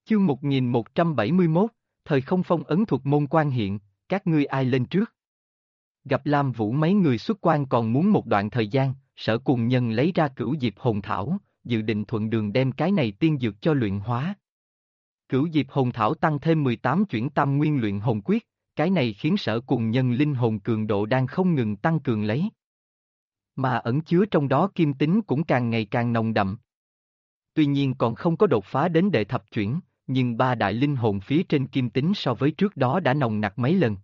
Chương 1171, thời không phong ấn thuật môn quan hiện, các ngươi ai lên trước? Gặp Lam Vũ mấy người xuất quan còn muốn một đoạn thời gian, Sở Cùng Nhân lấy ra Cửu Diệp Hồn Thảo, dự định thuận đường đem cái này tiên dược cho luyện hóa. Cửu Diệp Hồn Thảo tăng thêm 18 chuyển tam nguyên luyện hồn quyết, cái này khiến Sở Cùng Nhân linh hồn cường độ đang không ngừng tăng cường lấy. Mà ẩn chứa trong đó kim tính cũng càng ngày càng nồng đậm. Tuy nhiên còn không có đột phá đến đệ thập chuyển, nhưng ba đại linh hồn phía trên kim tính so với trước đó đã nồng nặc mấy lần.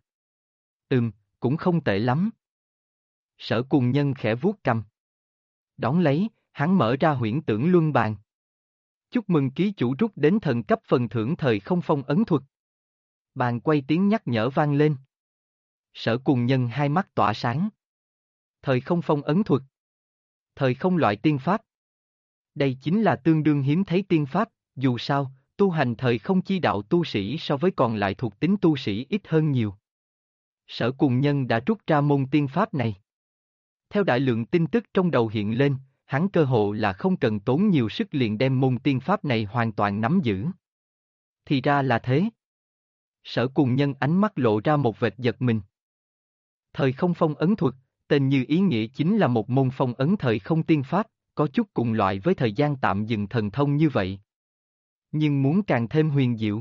Cũng không tệ lắm. Sở Cùng Nhân khẽ vuốt cằm. Đón lấy, hắn mở ra huyễn tưởng luân bàn. Chúc mừng ký chủ rút đến thần cấp phần thưởng thời không phong ấn thuật. Bàn quay tiếng nhắc nhở vang lên. Sở Cùng Nhân hai mắt tỏa sáng. Thời không phong ấn thuật. Thời không loại tiên pháp. Đây chính là tương đương hiếm thấy tiên pháp, dù sao, tu hành thời không chi đạo tu sĩ so với còn lại thuộc tính tu sĩ ít hơn nhiều. Sở Cùng Nhân đã rút ra môn tiên pháp này. Theo đại lượng tin tức trong đầu hiện lên, hắn cơ hồ là không cần tốn nhiều sức liền đem môn tiên pháp này hoàn toàn nắm giữ. Thì ra là thế. Sở Cùng Nhân ánh mắt lộ ra một vệt giật mình. Thời không phong ấn thuật, tên như ý nghĩa chính là một môn phong ấn thời không tiên pháp, có chút cùng loại với thời gian tạm dừng thần thông như vậy. Nhưng muốn càng thêm huyền diệu.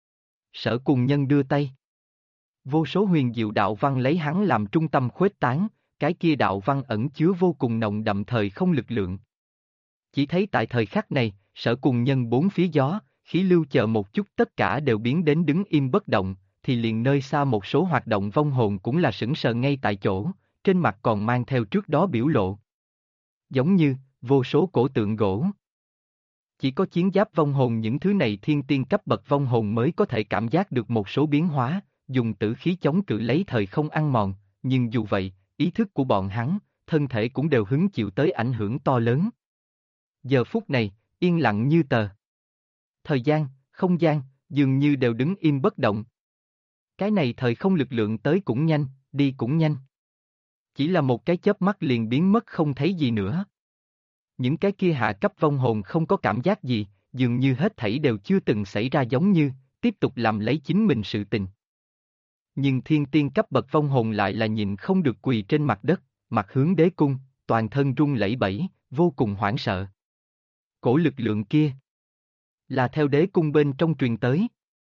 Sở Cùng Nhân đưa tay. Vô số huyền diệu đạo văn lấy hắn làm trung tâm khuếch tán, cái kia đạo văn ẩn chứa vô cùng nồng đậm thời không lực lượng. Chỉ thấy tại thời khắc này, Sở Cùng Nhân bốn phía gió, khí lưu chờ một chút tất cả đều biến đến đứng im bất động, thì liền nơi xa một số hoạt động vong hồn cũng là sững sờ ngay tại chỗ, trên mặt còn mang theo trước đó biểu lộ. Giống như, vô số cổ tượng gỗ. Chỉ có chiến giáp vong hồn những thứ này thiên tiên cấp bậc vong hồn mới có thể cảm giác được một số biến hóa, dùng tử khí chống cự lấy thời không ăn mòn, nhưng dù vậy, ý thức của bọn hắn, thân thể cũng đều hứng chịu tới ảnh hưởng to lớn. Giờ phút này, yên lặng như tờ. Thời gian, không gian, dường như đều đứng im bất động. Cái này thời không lực lượng tới cũng nhanh, đi cũng nhanh. Chỉ là một cái chớp mắt liền biến mất không thấy gì nữa. Những cái kia hạ cấp vong hồn không có cảm giác gì, dường như hết thảy đều chưa từng xảy ra giống như, tiếp tục làm lấy chính mình sự tình. Nhưng thiên tiên cấp bậc vong hồn lại là nhìn không được quỳ trên mặt đất, mặt hướng đế cung, toàn thân run lẩy bẩy, vô cùng hoảng sợ. Cổ lực lượng kia là theo đế cung bên trong truyền tới.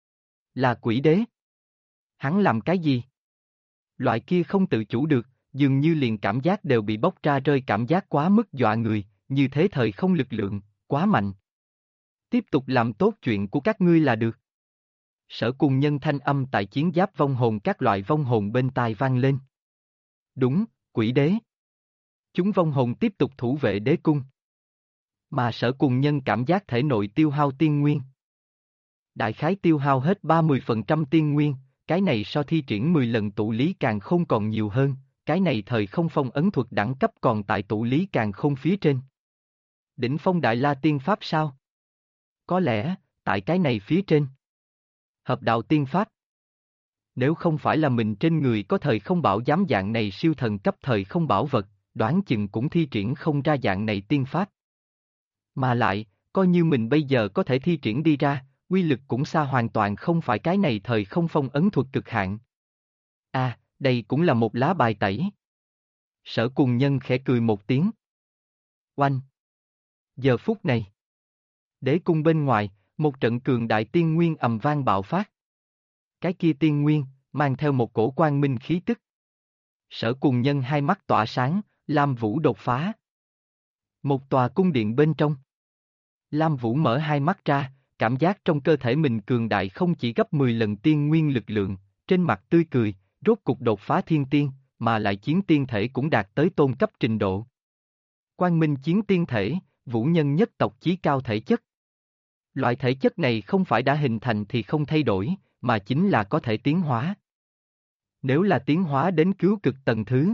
Là quỷ đế. Hắn làm cái gì? Loại kia không tự chủ được, dường như liền cảm giác đều bị bóc ra rơi cảm giác quá mức dọa người, như thế thời không lực lượng, quá mạnh. Tiếp tục làm tốt chuyện của các ngươi là được. Sở Cùng Nhân thanh âm tại chiến giáp vong hồn các loại vong hồn bên tai vang lên. Đúng, quỷ đế. Chúng vong hồn tiếp tục thủ vệ đế cung. Mà Sở Cùng Nhân cảm giác thể nội tiêu hao tiên nguyên. Đại khái tiêu hao hết 30% tiên nguyên, cái này so thi triển 10 lần tụ lý càng không còn nhiều hơn, cái này thời không phong ấn thuật đẳng cấp còn tại tụ lý càng không phía trên. Đỉnh phong đại la tiên pháp sao? Có lẽ, tại cái này phía trên. Hợp đạo tiên pháp. Nếu không phải là mình trên người có thời không bảo giám dạng này siêu thần cấp thời không bảo vật, đoán chừng cũng thi triển không ra dạng này tiên pháp. Mà lại, coi như mình bây giờ có thể thi triển đi ra, uy lực cũng xa hoàn toàn không phải cái này thời không phong ấn thuật cực hạn. À, đây cũng là một lá bài tẩy. Sở Cùng Nhân khẽ cười một tiếng. Oanh! Giờ phút này, đế cung bên ngoài, một trận cường đại tiên nguyên ầm vang bạo phát. Cái kia tiên nguyên, mang theo một cổ quang minh khí tức. Sở Cùng Nhân hai mắt tỏa sáng, Lam Vũ đột phá. Một tòa cung điện bên trong. Lam Vũ mở hai mắt ra, cảm giác trong cơ thể mình cường đại không chỉ gấp 10 lần tiên nguyên lực lượng, trên mặt tươi cười, rốt cục đột phá thiên tiên, mà lại chiến tiên thể cũng đạt tới tôn cấp trình độ. Quang minh chiến tiên thể, vũ nhân nhất tộc chí cao thể chất. Loại thể chất này không phải đã hình thành thì không thay đổi, mà chính là có thể tiến hóa. Nếu là tiến hóa đến cứu cực tầng thứ,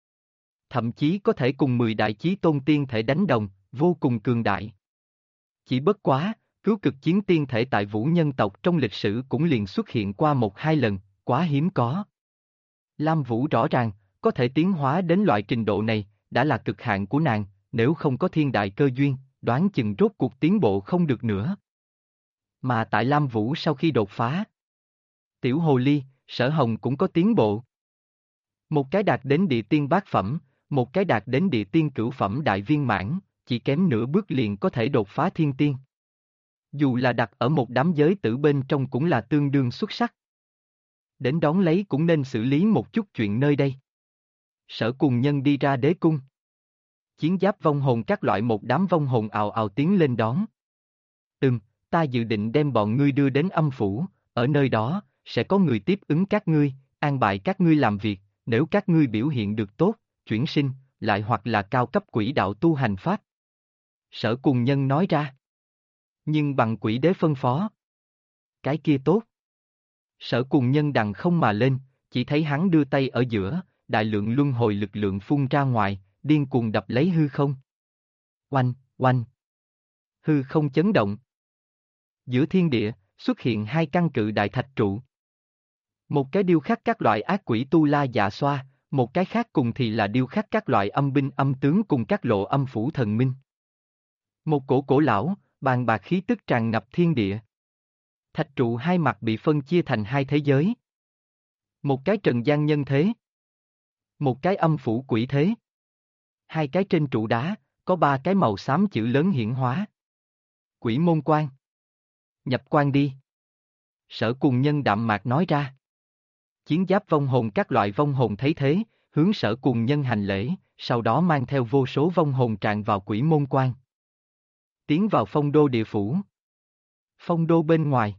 thậm chí có thể cùng 10 đại chí tôn tiên thể đánh đồng, vô cùng cường đại. Chỉ bất quá, cứu cực chiến tiên thể tại vũ nhân tộc trong lịch sử cũng liền xuất hiện qua 1-2 lần, quá hiếm có. Lam Vũ rõ ràng, có thể tiến hóa đến loại trình độ này, đã là cực hạn của nàng, nếu không có thiên đại cơ duyên, đoán chừng rốt cuộc tiến bộ không được nữa. Mà tại Lam Vũ sau khi đột phá, Tiểu Hồ Ly, Sở Hồng cũng có tiến bộ. Một cái đạt đến địa tiên bát phẩm, một cái đạt đến địa tiên cửu phẩm đại viên mãn, chỉ kém nửa bước liền có thể đột phá thiên tiên. Dù là đặt ở một đám giới tử bên trong cũng là tương đương xuất sắc. Đến đón lấy cũng nên xử lý một chút chuyện nơi đây. Sở Cùng Nhân đi ra đế cung. Chiến giáp vong hồn các loại một đám vong hồn ào ào tiến lên đón. Ta dự định đem bọn ngươi đưa đến âm phủ, ở nơi đó, sẽ có người tiếp ứng các ngươi, an bài các ngươi làm việc, nếu các ngươi biểu hiện được tốt, chuyển sinh, lại hoặc là cao cấp quỷ đạo tu hành pháp. Sở Cùng Nhân nói ra. Nhưng bằng quỷ đế phân phó. Cái kia tốt. Sở Cùng Nhân đằng không mà lên, chỉ thấy hắn đưa tay ở giữa, đại lượng luân hồi lực lượng phun ra ngoài, điên cuồng đập lấy hư không. Oanh, oanh. Hư không chấn động. Giữa thiên địa, xuất hiện hai căn cự đại thạch trụ. Một cái điêu khắc các loại ác quỷ tu la dạ xoa, một cái khác cùng thì là điêu khắc các loại âm binh âm tướng cùng các lộ âm phủ thần minh. Một cổ cổ lão, bàn bạc khí tức tràn ngập thiên địa. Thạch trụ hai mặt bị phân chia thành hai thế giới. Một cái trần gian nhân thế. Một cái âm phủ quỷ thế. Hai cái trên trụ đá, có ba cái màu xám chữ lớn hiển hóa. Quỷ môn quan. Nhập quan đi. Sở Cùng Nhân đạm mạc nói ra. Chiến giáp vong hồn các loại vong hồn thấy thế, hướng Sở Cùng Nhân hành lễ, sau đó mang theo vô số vong hồn tràn vào quỷ môn quan. Tiến vào phong đô địa phủ. Phong đô bên ngoài.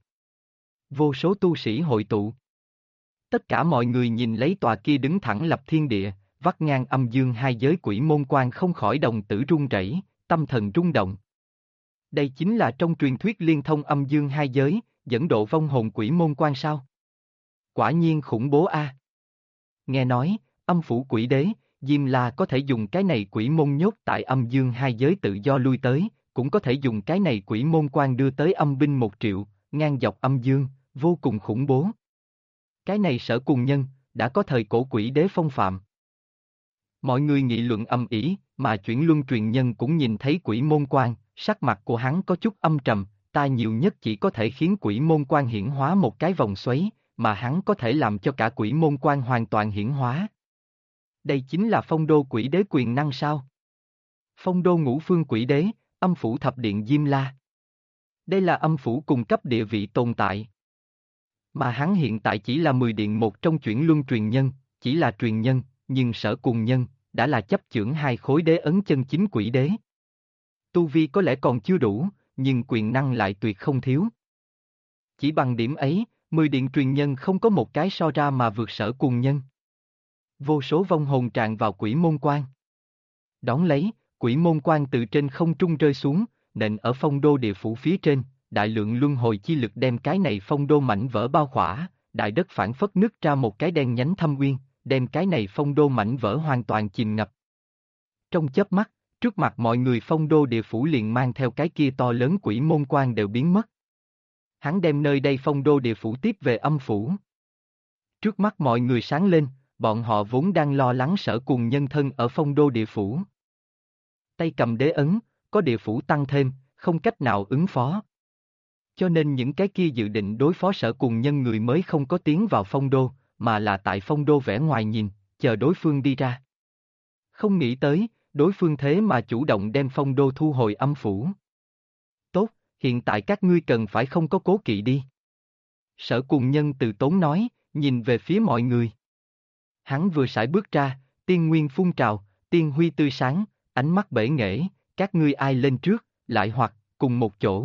Vô số tu sĩ hội tụ. Tất cả mọi người nhìn lấy tòa kia đứng thẳng lập thiên địa, vắt ngang âm dương hai giới quỷ môn quan không khỏi đồng tử run rẩy, tâm thần rung động. Đây chính là trong truyền thuyết liên thông âm dương hai giới, dẫn độ vong hồn quỷ môn quan sao? Quả nhiên khủng bố a. Nghe nói, âm phủ quỷ đế, Diêm La có thể dùng cái này quỷ môn nhốt tại âm dương hai giới tự do lui tới, cũng có thể dùng cái này quỷ môn quan đưa tới âm binh 1 triệu, ngang dọc âm dương, vô cùng khủng bố. Cái này Sở Cùng Nhân, đã có thời cổ quỷ đế phong phạm. Mọi người nghị luận âm ỉ, mà chuyển luân truyền nhân cũng nhìn thấy quỷ môn quan, sắc mặt của hắn có chút âm trầm, ta nhiều nhất chỉ có thể khiến quỷ môn quan hiển hóa một cái vòng xoáy, mà hắn có thể làm cho cả quỷ môn quan hoàn toàn hiển hóa. Đây chính là phong đô quỷ đế quyền năng sao? Phong đô ngũ phương quỷ đế, âm phủ thập điện Diêm La. Đây là âm phủ cùng cấp địa vị tồn tại. Mà hắn hiện tại chỉ là 10 điện một trong chuyển luân truyền nhân, chỉ là truyền nhân, nhưng Sở Cùng Nhân, đã là chấp chưởng hai khối đế ấn chân chính quỷ đế. Tu vi có lẽ còn chưa đủ, nhưng quyền năng lại tuyệt không thiếu. Chỉ bằng điểm ấy, 10 điện truyền nhân không có một cái so ra mà vượt Sở Cùng Nhân. Vô số vong hồn tràn vào quỷ môn quan. Đón lấy, quỷ môn quan từ trên không trung rơi xuống, nện ở phong đô địa phủ phía trên, đại lượng luân hồi chi lực đem cái này phong đô mảnh vỡ bao khỏa, đại đất phản phất nứt ra một cái đen nhánh thâm uyên, đem cái này phong đô mảnh vỡ hoàn toàn chìm ngập. Trong chớp mắt, trước mặt mọi người phong đô địa phủ liền mang theo cái kia to lớn quỷ môn quan đều biến mất. Hắn đem nơi đây phong đô địa phủ tiếp về âm phủ. Trước mắt mọi người sáng lên, bọn họ vốn đang lo lắng Sở Cùng Nhân thân ở phong đô địa phủ. Tay cầm đế ấn, có địa phủ tăng thêm, không cách nào ứng phó. Cho nên những cái kia dự định đối phó Sở Cùng Nhân người mới không có tiến vào phong đô, mà là tại phong đô vẻ ngoài nhìn, chờ đối phương đi ra. Không nghĩ tới, đối phương thế mà chủ động đem phong đô thu hồi âm phủ. Tốt, hiện tại các ngươi cần phải không có cố kỵ đi. Sở Cùng Nhân từ tốn nói, nhìn về phía mọi người. Hắn vừa sải bước ra, tiên nguyên phun trào, tiên huy tươi sáng, ánh mắt bể nghệ, các ngươi ai lên trước, lại hoặc, cùng một chỗ.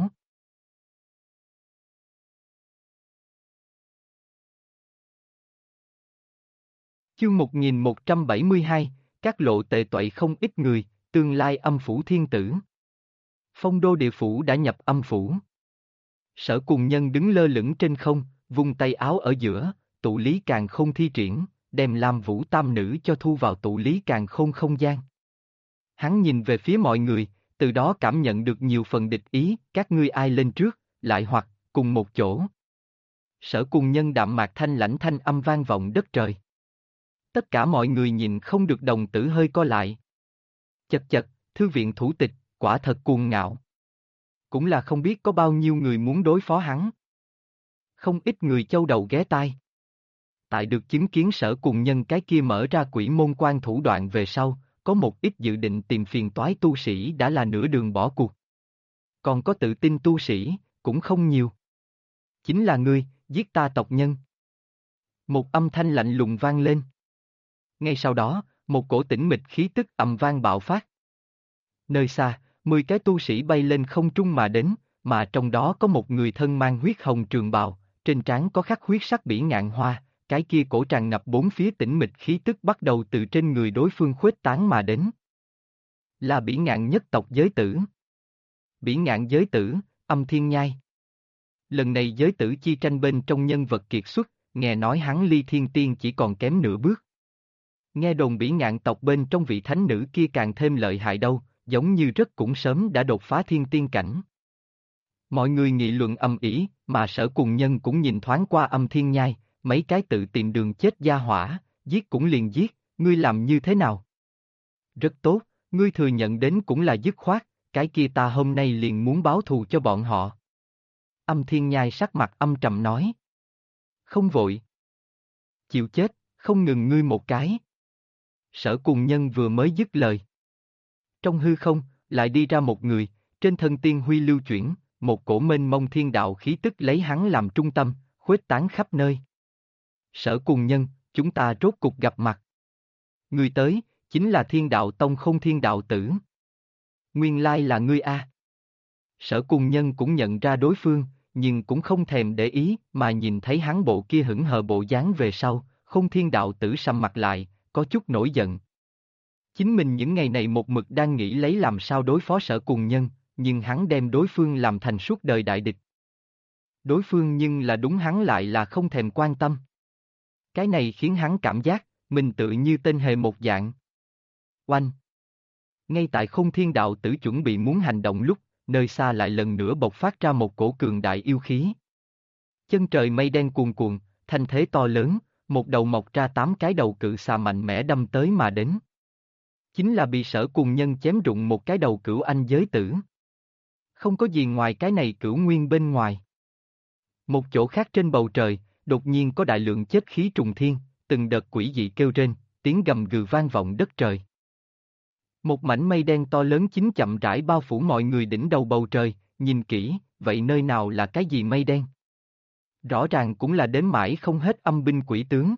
Chương 1172, các lộ tệ toại không ít người, tương lai âm phủ thiên tử. Phong đô địa phủ đã nhập âm phủ. Sở Cùng Nhân đứng lơ lửng trên không, vung tay áo ở giữa, tụ lý càn khôn thi triển, đem Lam Vũ tam nữ cho thu vào tụ lý càn khôn không gian. Hắn nhìn về phía mọi người, từ đó cảm nhận được nhiều phần địch ý, các ngươi ai lên trước, lại hoặc, cùng một chỗ. Sở Cùng Nhân đạm mạc thanh lãnh thanh âm vang vọng đất trời. Tất cả mọi người nhìn không được đồng tử hơi co lại. Chật chật, thư viện thủ tịch, quả thật cuồng ngạo. cũng là không biết có bao nhiêu người muốn đối phó hắn. Không ít người châu đầu ghé tai. Tại được chứng kiến Sở Cùng Nhân cái kia mở ra quỷ môn quan thủ đoạn về sau, có một ít dự định tìm phiền toái tu sĩ đã là nửa đường bỏ cuộc. Còn có tự tin tu sĩ, cũng không nhiều. Chính là ngươi, giết ta tộc nhân. Một âm thanh lạnh lùng vang lên. Ngay sau đó, một cổ tĩnh mịch khí tức ầm vang bạo phát. Nơi xa, 10 cái tu sĩ bay lên không trung mà đến, mà trong đó có một người thân mang huyết hồng trường bào, trên trán có khắc huyết sắc bỉ ngạn hoa, cái kia cổ tràn ngập bốn phía tĩnh mịch khí tức bắt đầu từ trên người đối phương khuếch tán mà đến. Là bỉ ngạn nhất tộc giới tử. Bỉ ngạn giới tử, Âm Thiên Nhai. Lần này giới tử chi tranh bên trong nhân vật kiệt xuất, nghe nói hắn ly thiên tiên chỉ còn kém nửa bước. Nghe đồn bỉ ngạn tộc bên trong vị thánh nữ kia càng thêm lợi hại đâu, giống như rất cũng sớm đã đột phá thiên tiên cảnh. Mọi người nghị luận ầm ĩ, mà Sở Cùng Nhân cũng nhìn thoáng qua Âm Thiên Nhai, mấy cái tự tìm đường chết gia hỏa, giết cũng liền giết, ngươi làm như thế nào? Rất tốt, ngươi thừa nhận đến cũng là dứt khoát, cái kia ta hôm nay liền muốn báo thù cho bọn họ. Âm Thiên Nhai sắc mặt âm trầm nói. Không vội. Chịu chết, không ngừng ngươi một cái. Sở Cùng Nhân vừa mới dứt lời. Trong hư không, lại đi ra một người, trên thân tiên huy lưu chuyển, một cổ mênh mông thiên đạo khí tức lấy hắn làm trung tâm, khuếch tán khắp nơi. Sở Cùng Nhân, chúng ta rốt cục gặp mặt. Người tới, chính là Thiên Đạo Tông Không Thiên Đạo Tử. Nguyên lai là ngươi a. Sở Cùng Nhân cũng nhận ra đối phương, nhưng cũng không thèm để ý, mà nhìn thấy hắn bộ kia hững hờ bộ dáng về sau, Không Thiên Đạo Tử sầm mặt lại, có chút nổi giận. Chính mình những ngày này một mực đang nghĩ lấy làm sao đối phó Sở Cùng Nhân, nhưng hắn đem đối phương làm thành suốt đời đại địch. Đối phương nhưng là đúng hắn lại là không thèm quan tâm. Cái này khiến hắn cảm giác, mình tự như tên hề một dạng. Oanh! Ngay tại Không Thiên Đạo Tử chuẩn bị muốn hành động lúc, nơi xa lại lần nữa bộc phát ra một cổ cường đại yêu khí. Chân trời mây đen cuồn cuộn, thanh thế to lớn, một đầu mọc ra 8 cái đầu cự xà mạnh mẽ đâm tới mà đến. Chính là bị Sở Cùng Nhân chém rụng một cái đầu cửu anh giới tử. Không có gì ngoài cái này cửu nguyên bên ngoài. Một chỗ khác trên bầu trời, đột nhiên có đại lượng chết khí trùng thiên, từng đợt quỷ dị kêu rên, tiếng gầm gừ vang vọng đất trời. Một mảnh mây đen to lớn chính chậm rãi bao phủ mọi người đỉnh đầu bầu trời, nhìn kỹ, vậy nơi nào là cái gì mây đen? Rõ ràng cũng là đếm mãi không hết âm binh quỷ tướng.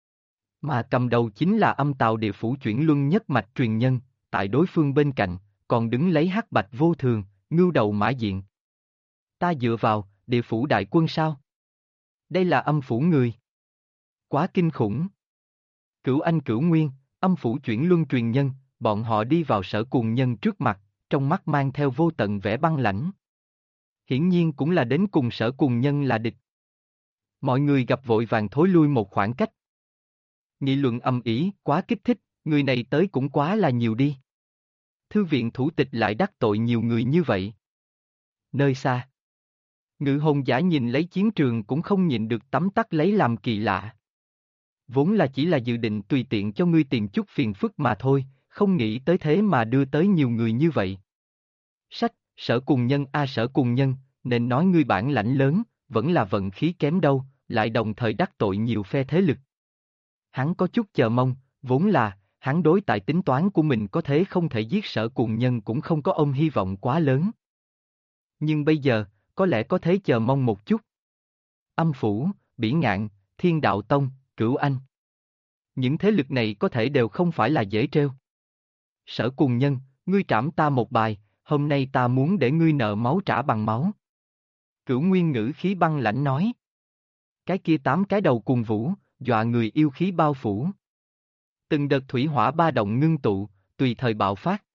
Mà cầm đầu chính là Âm Tào Địa Phủ chuyển luân nhất mạch truyền nhân, tại đối phương bên cạnh, còn đứng lấy hắc bạch vô thường, ngưu đầu mã diện. Ta dựa vào, địa phủ đại quân sao? Đây là âm phủ người. Quá kinh khủng. Cửu Anh Cửu Nguyên, âm phủ chuyển luân truyền nhân, bọn họ đi vào Sở Cùng Nhân trước mặt, trong mắt mang theo vô tận vẻ băng lãnh. Hiển nhiên cũng là đến cùng Sở Cùng Nhân là địch. Mọi người gặp vội vàng thối lui một khoảng cách. Nghị luận ầm ĩ, quá kích thích, người này tới cũng quá là nhiều đi. Thư viện thủ tịch lại đắc tội nhiều người như vậy. Nơi xa, Ngự Hồn Giả nhìn lấy chiến trường cũng không nhịn được tấm tắc lấy làm kỳ lạ. Vốn là chỉ là dự định tùy tiện cho ngươi tìm chút phiền phức mà thôi, không nghĩ tới thế mà đưa tới nhiều người như vậy. Sách, Sở Cùng Nhân a Sở Cùng Nhân, nên nói ngươi bản lãnh lớn, vẫn là vận khí kém đâu, lại đồng thời đắc tội nhiều phe thế lực. Hắn có chút chờ mong, vốn là, hắn đối tại tính toán của mình có thế không thể giết Sở Cùng Nhân cũng không có ôm hy vọng quá lớn. Nhưng bây giờ, có lẽ có thế chờ mong một chút. Âm Phủ, Bỉ Ngạn, Thiên Đạo Tông, Cửu Anh. Những thế lực này có thể đều không phải là dễ trêu. Sở Cùng Nhân, ngươi trảm ta một bài, hôm nay ta muốn để ngươi nợ máu trả bằng máu. Cửu Nguyên ngữ khí băng lãnh nói. Cái kia 8 cái đầu cùng vũ, dọa người yêu khí bao phủ. Từng đợt thủy hỏa ba động ngưng tụ, tùy thời bạo phát.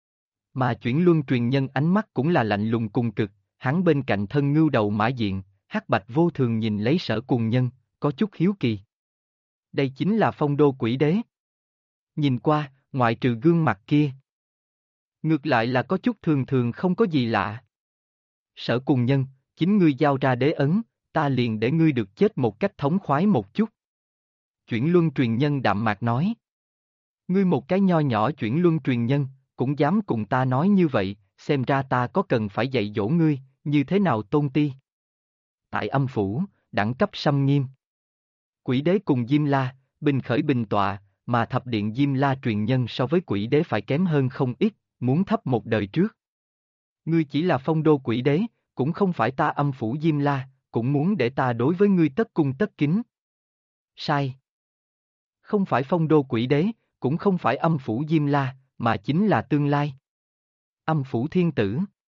Mà chuyển luân truyền nhân ánh mắt cũng là lạnh lùng cùng cực, hắn bên cạnh thân ngưu đầu mã diện, hắc bạch vô thường nhìn lấy Sở Cùng Nhân, có chút hiếu kỳ. Đây chính là phong đô quỷ đế. Nhìn qua, ngoại trừ gương mặt kia. Ngược lại là có chút thường thường không có gì lạ. Sở Cùng Nhân, chính ngươi giao ra đế ấn, ta liền để ngươi được chết một cách thống khoái một chút. Chuyển luân truyền nhân đạm mạc nói. Ngươi một cái nho nhỏ chuyển luân truyền nhân, cũng dám cùng ta nói như vậy, xem ra ta có cần phải dạy dỗ ngươi, như thế nào tôn ti. Tại âm phủ, đẳng cấp xâm nghiêm. Quỷ đế cùng Diêm La, bình khởi bình tọa, mà thập điện Diêm La truyền nhân so với quỷ đế phải kém hơn không ít, muốn thấp một đời trước. Ngươi chỉ là phong đô quỷ đế, cũng không phải ta âm phủ Diêm La, cũng muốn để ta đối với ngươi tất cung tất kính. Sai. Không phải phong đô quỷ đế, cũng không phải âm phủ Diêm La, mà chính là tương lai. Âm phủ thiên tử.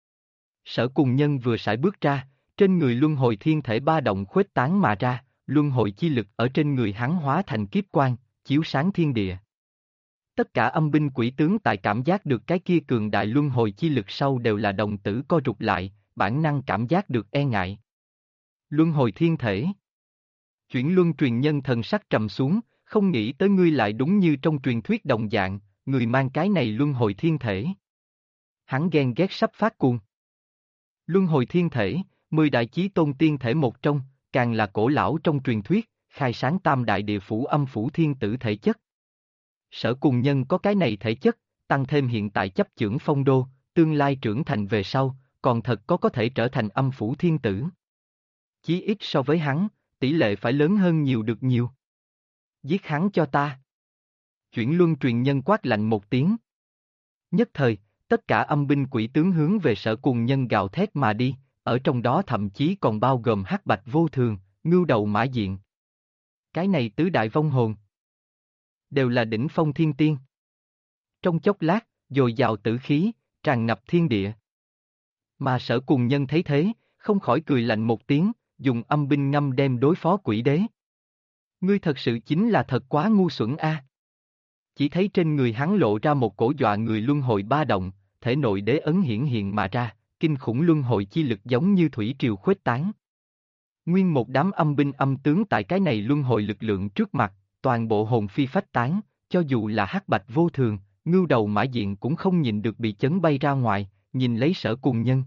Sở Cùng Nhân vừa sải bước ra, trên người luân hồi thiên thể ba động khuếch tán mà ra, luân hồi chi lực ở trên người hắn hóa thành kiếp quang, chiếu sáng thiên địa. Tất cả âm binh quỷ tướng tại cảm giác được cái kia cường đại luân hồi chi lực sau đều là đồng tử co rụt lại, bản năng cảm giác được e ngại. Luân hồi thiên thể. Chuyển luân truyền nhân thần sắc trầm xuống, không nghĩ tới ngươi lại đúng như trong truyền thuyết đồng dạng, người mang cái này luân hồi thiên thể. Hắn ghen ghét sắp phát cuồng. Luân hồi thiên thể, 10 đại chí tôn tiên thể một trong, càng là cổ lão trong truyền thuyết, khai sáng tam đại địa phủ âm phủ thiên tử thể chất. Sở Cùng Nhân có cái này thể chất, tăng thêm hiện tại chấp chưởng phong đô, tương lai trưởng thành về sau, còn thật có thể trở thành âm phủ thiên tử. Chí ít so với hắn, tỷ lệ phải lớn hơn nhiều được nhiều. Giết hắn cho ta. Chuyển luân truyền nhân quát lạnh một tiếng. Nhất thời, tất cả âm binh quỷ tướng hướng về Sở Cùng Nhân gào thét mà đi, ở trong đó thậm chí còn bao gồm hắc bạch vô thường, ngưu đầu mã diện. Cái này tứ đại vong hồn đều là đỉnh phong thiên tiên. Trong chốc lát, dồi dào tử khí, tràn ngập thiên địa. Mà Sở Cùng Nhân thấy thế, không khỏi cười lạnh một tiếng, dùng âm binh ngâm đem đối phó quỷ đế. Ngươi thật sự chính là thật quá ngu xuẩn a. Chỉ thấy trên người hắn lộ ra một cổ dọa người luân hồi ba động, thể nội đế ấn hiển hiện mà ra, kinh khủng luân hồi chi lực giống như thủy triều khuếch tán. Nguyên một đám âm binh âm tướng tại cái này luân hồi lực lượng trước mặt, toàn bộ hồn phi phách tán, cho dù là hắc bạch vô thường, ngưu đầu mã diện cũng không nhìn được bị chấn bay ra ngoài, nhìn lấy Sở Cùng Nhân.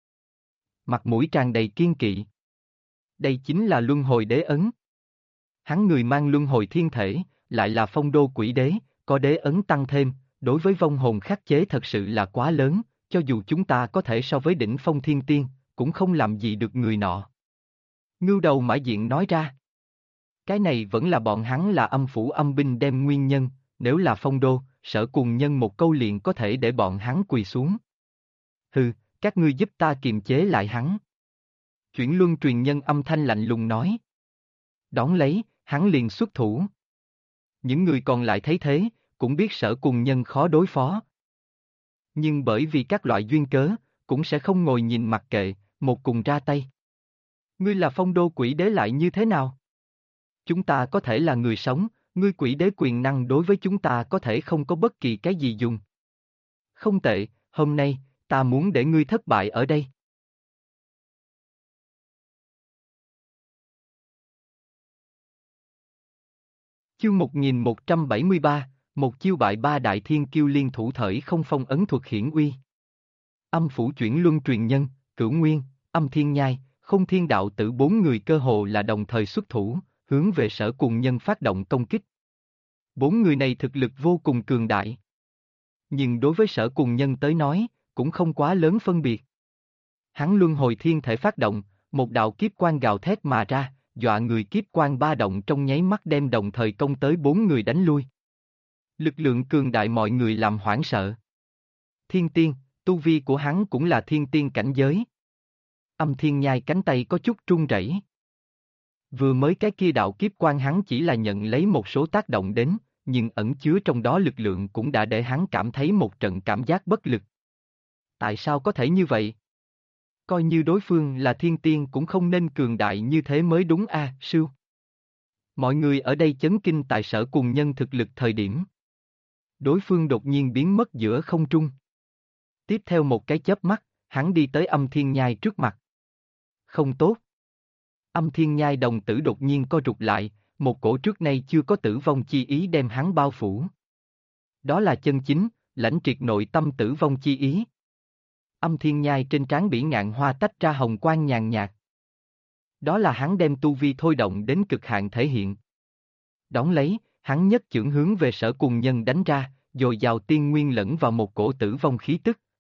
Mặt mũi tràn đầy kiên kỵ. Đây chính là luân hồi đế ấn. Hắn người mang luân hồi thiên thể, lại là phong đô quỷ đế, có đế ấn tăng thêm, đối với vong hồn khắc chế thật sự là quá lớn, cho dù chúng ta có thể so với đỉnh phong thiên tiên, cũng không làm gì được người nọ. Ngưu đầu mã diện nói ra. Cái này vẫn là bọn hắn là âm phủ âm binh đem nguyên nhân, nếu là phong đô, Sở Cùng Nhân một câu liền có thể để bọn hắn quỳ xuống. Hừ, các ngươi giúp ta kiềm chế lại hắn. Chuyển luân truyền nhân âm thanh lạnh lùng nói. Đón lấy, hắn liền xuất thủ. Những người còn lại thấy thế, cũng biết Sở Cùng Nhân khó đối phó. Nhưng bởi vì các loại duyên cớ, cũng sẽ không ngồi nhìn mặc kệ, một cùng ra tay. Ngươi là phong đô quỷ đế lại như thế nào? Chúng ta có thể là người sống, ngươi quỷ đế quyền năng đối với chúng ta có thể không có bất kỳ cái gì dùng. Không tệ, hôm nay, ta muốn để ngươi thất bại ở đây. Chương 1173, một chiêu bại ba đại thiên kiêu liên thủ thời không phong ấn thuật hiển uy. Âm phủ chuyển luân truyền nhân, Cửu Nguyên, Âm Thiên Nhai, Không Thiên Đạo Tử bốn người cơ hồ là đồng thời xuất thủ, hướng về Sở Cùng Nhân phát động công kích. Bốn người này thực lực vô cùng cường đại. Nhưng đối với Sở Cùng Nhân tới nói, cũng không quá lớn phân biệt. Hắn luân hồi thiên thể phát động, một đạo kiếp quang gào thét mà ra, dọa người kiếp quang ba động trong nháy mắt đem đồng thời công tới bốn người đánh lui. Lực lượng cường đại mọi người làm hoảng sợ. Thiên tiên, tu vi của hắn cũng là thiên tiên cảnh giới. Âm Thiên Nhai cánh tay có chút run rẩy. Vừa mới cái kia đạo kiếp quang hắn chỉ là nhận lấy một số tác động đến, nhưng ẩn chứa trong đó lực lượng cũng đã để hắn cảm thấy một trận cảm giác bất lực. Tại sao có thể như vậy? Coi như đối phương là thiên tiên cũng không nên cường đại như thế mới đúng a, Sưu. Mọi người ở đây chấn kinh tại Sở Cùng Nhân thực lực thời điểm. Đối phương đột nhiên biến mất giữa không trung. Tiếp theo một cái chớp mắt, hắn đi tới Âm Thiên Nhai trước mặt. Không tốt. Âm Thiên Nhai đồng tử đột nhiên co rụt lại, một cổ trước nay chưa có tử vong chi ý đem hắn bao phủ. Đó là chân chính, lãnh triệt nội tâm tử vong chi ý. Âm Thiên Nhai trên trán bỉ ngạn hoa tách ra hồng quang nhàn nhạt. Đó là hắn đem tu vi thôi động đến cực hạn thể hiện. Đón lấy, hắn nhất chưởng hướng về Sở Cùng Nhân đánh ra, dồi dào tiên nguyên lẫn vào một cổ tử vong khí tức,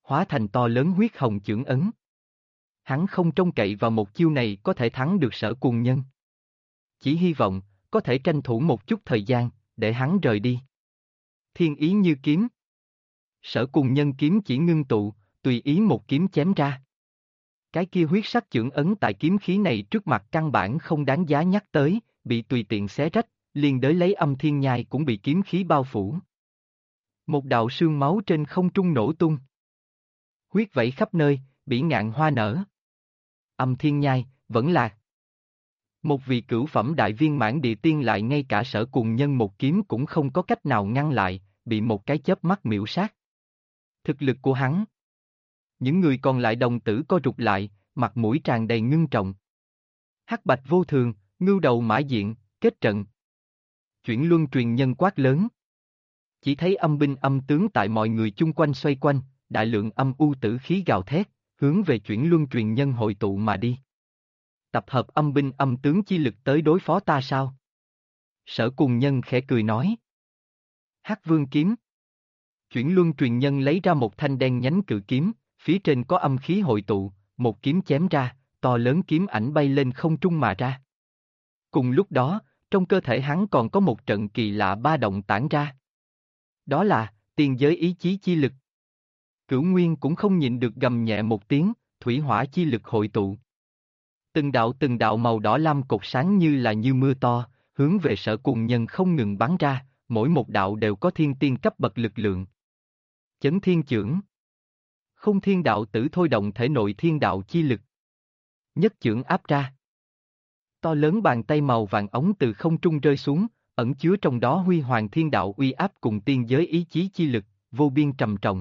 hóa thành to lớn huyết hồng chưởng ấn. Hắn không trông cậy vào một chiêu này có thể thắng được Sở Cuồng Nhân. Chỉ hy vọng, có thể tranh thủ một chút thời gian, để hắn rời đi. Thiên ý như kiếm. Sở Cuồng Nhân kiếm chỉ ngưng tụ, tùy ý một kiếm chém ra. Cái kia huyết sắc chưởng ấn tại kiếm khí này trước mặt căn bản không đáng giá nhắc tới, bị tùy tiện xé rách, liền đới lấy Âm Thiên Nhai cũng bị kiếm khí bao phủ. Một đạo sương máu trên không trung nổ tung. Huyết vẩy khắp nơi, bỉ ngạn hoa nở. Âm Thiên Nhai, vẫn lạc. Một vị cửu phẩm đại viên mãn địa tiên lại ngay cả Sở Cuồng Nhân một kiếm cũng không có cách nào ngăn lại, bị một cái chớp mắt miểu sát. Thực lực của hắn. Những người còn lại đồng tử co rụt lại, mặt mũi tràn đầy ngưng trọng. Hắc Bạch Vô Thường, Ngưu Đầu Mã Diện, kết trận. Chuyển luân truyền nhân quát lớn. Chỉ thấy âm binh âm tướng tại mọi người chung quanh xoay quanh, đại lượng âm u tử khí gào thét, hướng về chuyển luân truyền nhân hội tụ mà đi. Tập hợp âm binh âm tướng chi lực tới đối phó ta sao? Sở Cuồng Nhân khẽ cười nói. Hắc Vương kiếm. Chuyển luân truyền nhân lấy ra một thanh đen nhánh cự kiếm, phía trên có âm khí hội tụ, một kiếm chém ra, to lớn kiếm ảnh bay lên không trung mà ra. Cùng lúc đó, trong cơ thể hắn còn có một trận kỳ lạ ba động tản ra. Đó là, tiên giới ý chí chi lực. Cửu Nguyên cũng không nhịn được gầm nhẹ một tiếng, thủy hỏa chi lực hội tụ. Từng đạo màu đỏ lam cột sáng như mưa to, hướng về Sở Cuồng Nhân không ngừng bắn ra, mỗi một đạo đều có thiên tiên cấp bậc lực lượng. Chấn thiên chưởng. Không thiên đạo tử thôi động thể nội thiên đạo chi lực. Nhất chưởng áp ra. To lớn bàn tay màu vàng ống từ không trung rơi xuống, ẩn chứa trong đó huy hoàng thiên đạo uy áp cùng tiên giới ý chí chi lực, vô biên trầm trọng.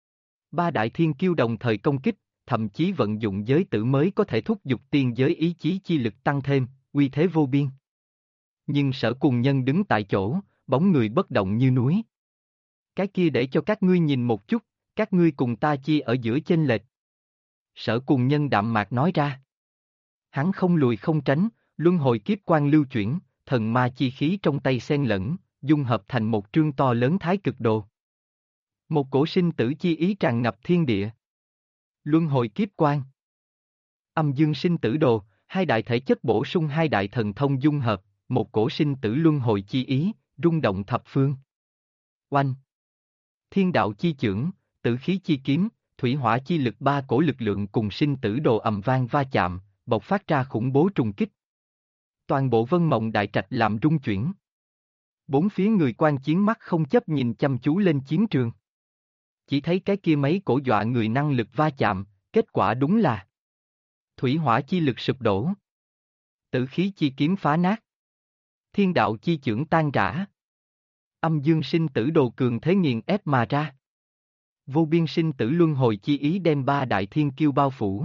Ba đại thiên kiêu đồng thời công kích, thậm chí vận dụng giới tử mới có thể thúc giục tiên giới ý chí chi lực tăng thêm, uy thế vô biên. Nhưng Sở Cuồng Nhân đứng tại chỗ, bóng người bất động như núi. Cái kia để cho các ngươi nhìn một chút, các ngươi cùng ta chi ở giữa chênh lệch. Sở Cuồng Nhân đạm mạc nói ra. Hắn không lùi không tránh, luân hồi kiếp quang lưu chuyển, thần ma chi khí trong tay xen lẫn, dung hợp thành một trương to lớn thái cực đồ. Một cổ sinh tử chi ý tràn ngập thiên địa. Luân hồi kiếp quang. Âm dương sinh tử đồ, hai đại thể chất bổ sung hai đại thần thông dung hợp, một cổ sinh tử luân hồi chi ý, rung động thập phương. Oanh. Thiên đạo chi chưởng, tử khí chi kiếm, thủy hỏa chi lực ba cổ lực lượng cùng sinh tử đồ ầm vang va chạm, bộc phát ra khủng bố trùng kích. Toàn bộ Vân Mộng Đại Trạch làm rung chuyển. Bốn phía người quan chiến mắt không chấp nhìn chăm chú lên chiến trường. Chỉ thấy cái kia mấy cổ dọa người năng lực va chạm, kết quả đúng là thủy hỏa chi lực sụp đổ. Tử khí chi kiếm phá nát. Thiên đạo chi chưởng tan rã. Âm dương sinh tử đồ cường thế nghiền ép mà ra. Vô biên sinh tử luân hồi chi ý đem ba đại thiên kiêu bao phủ.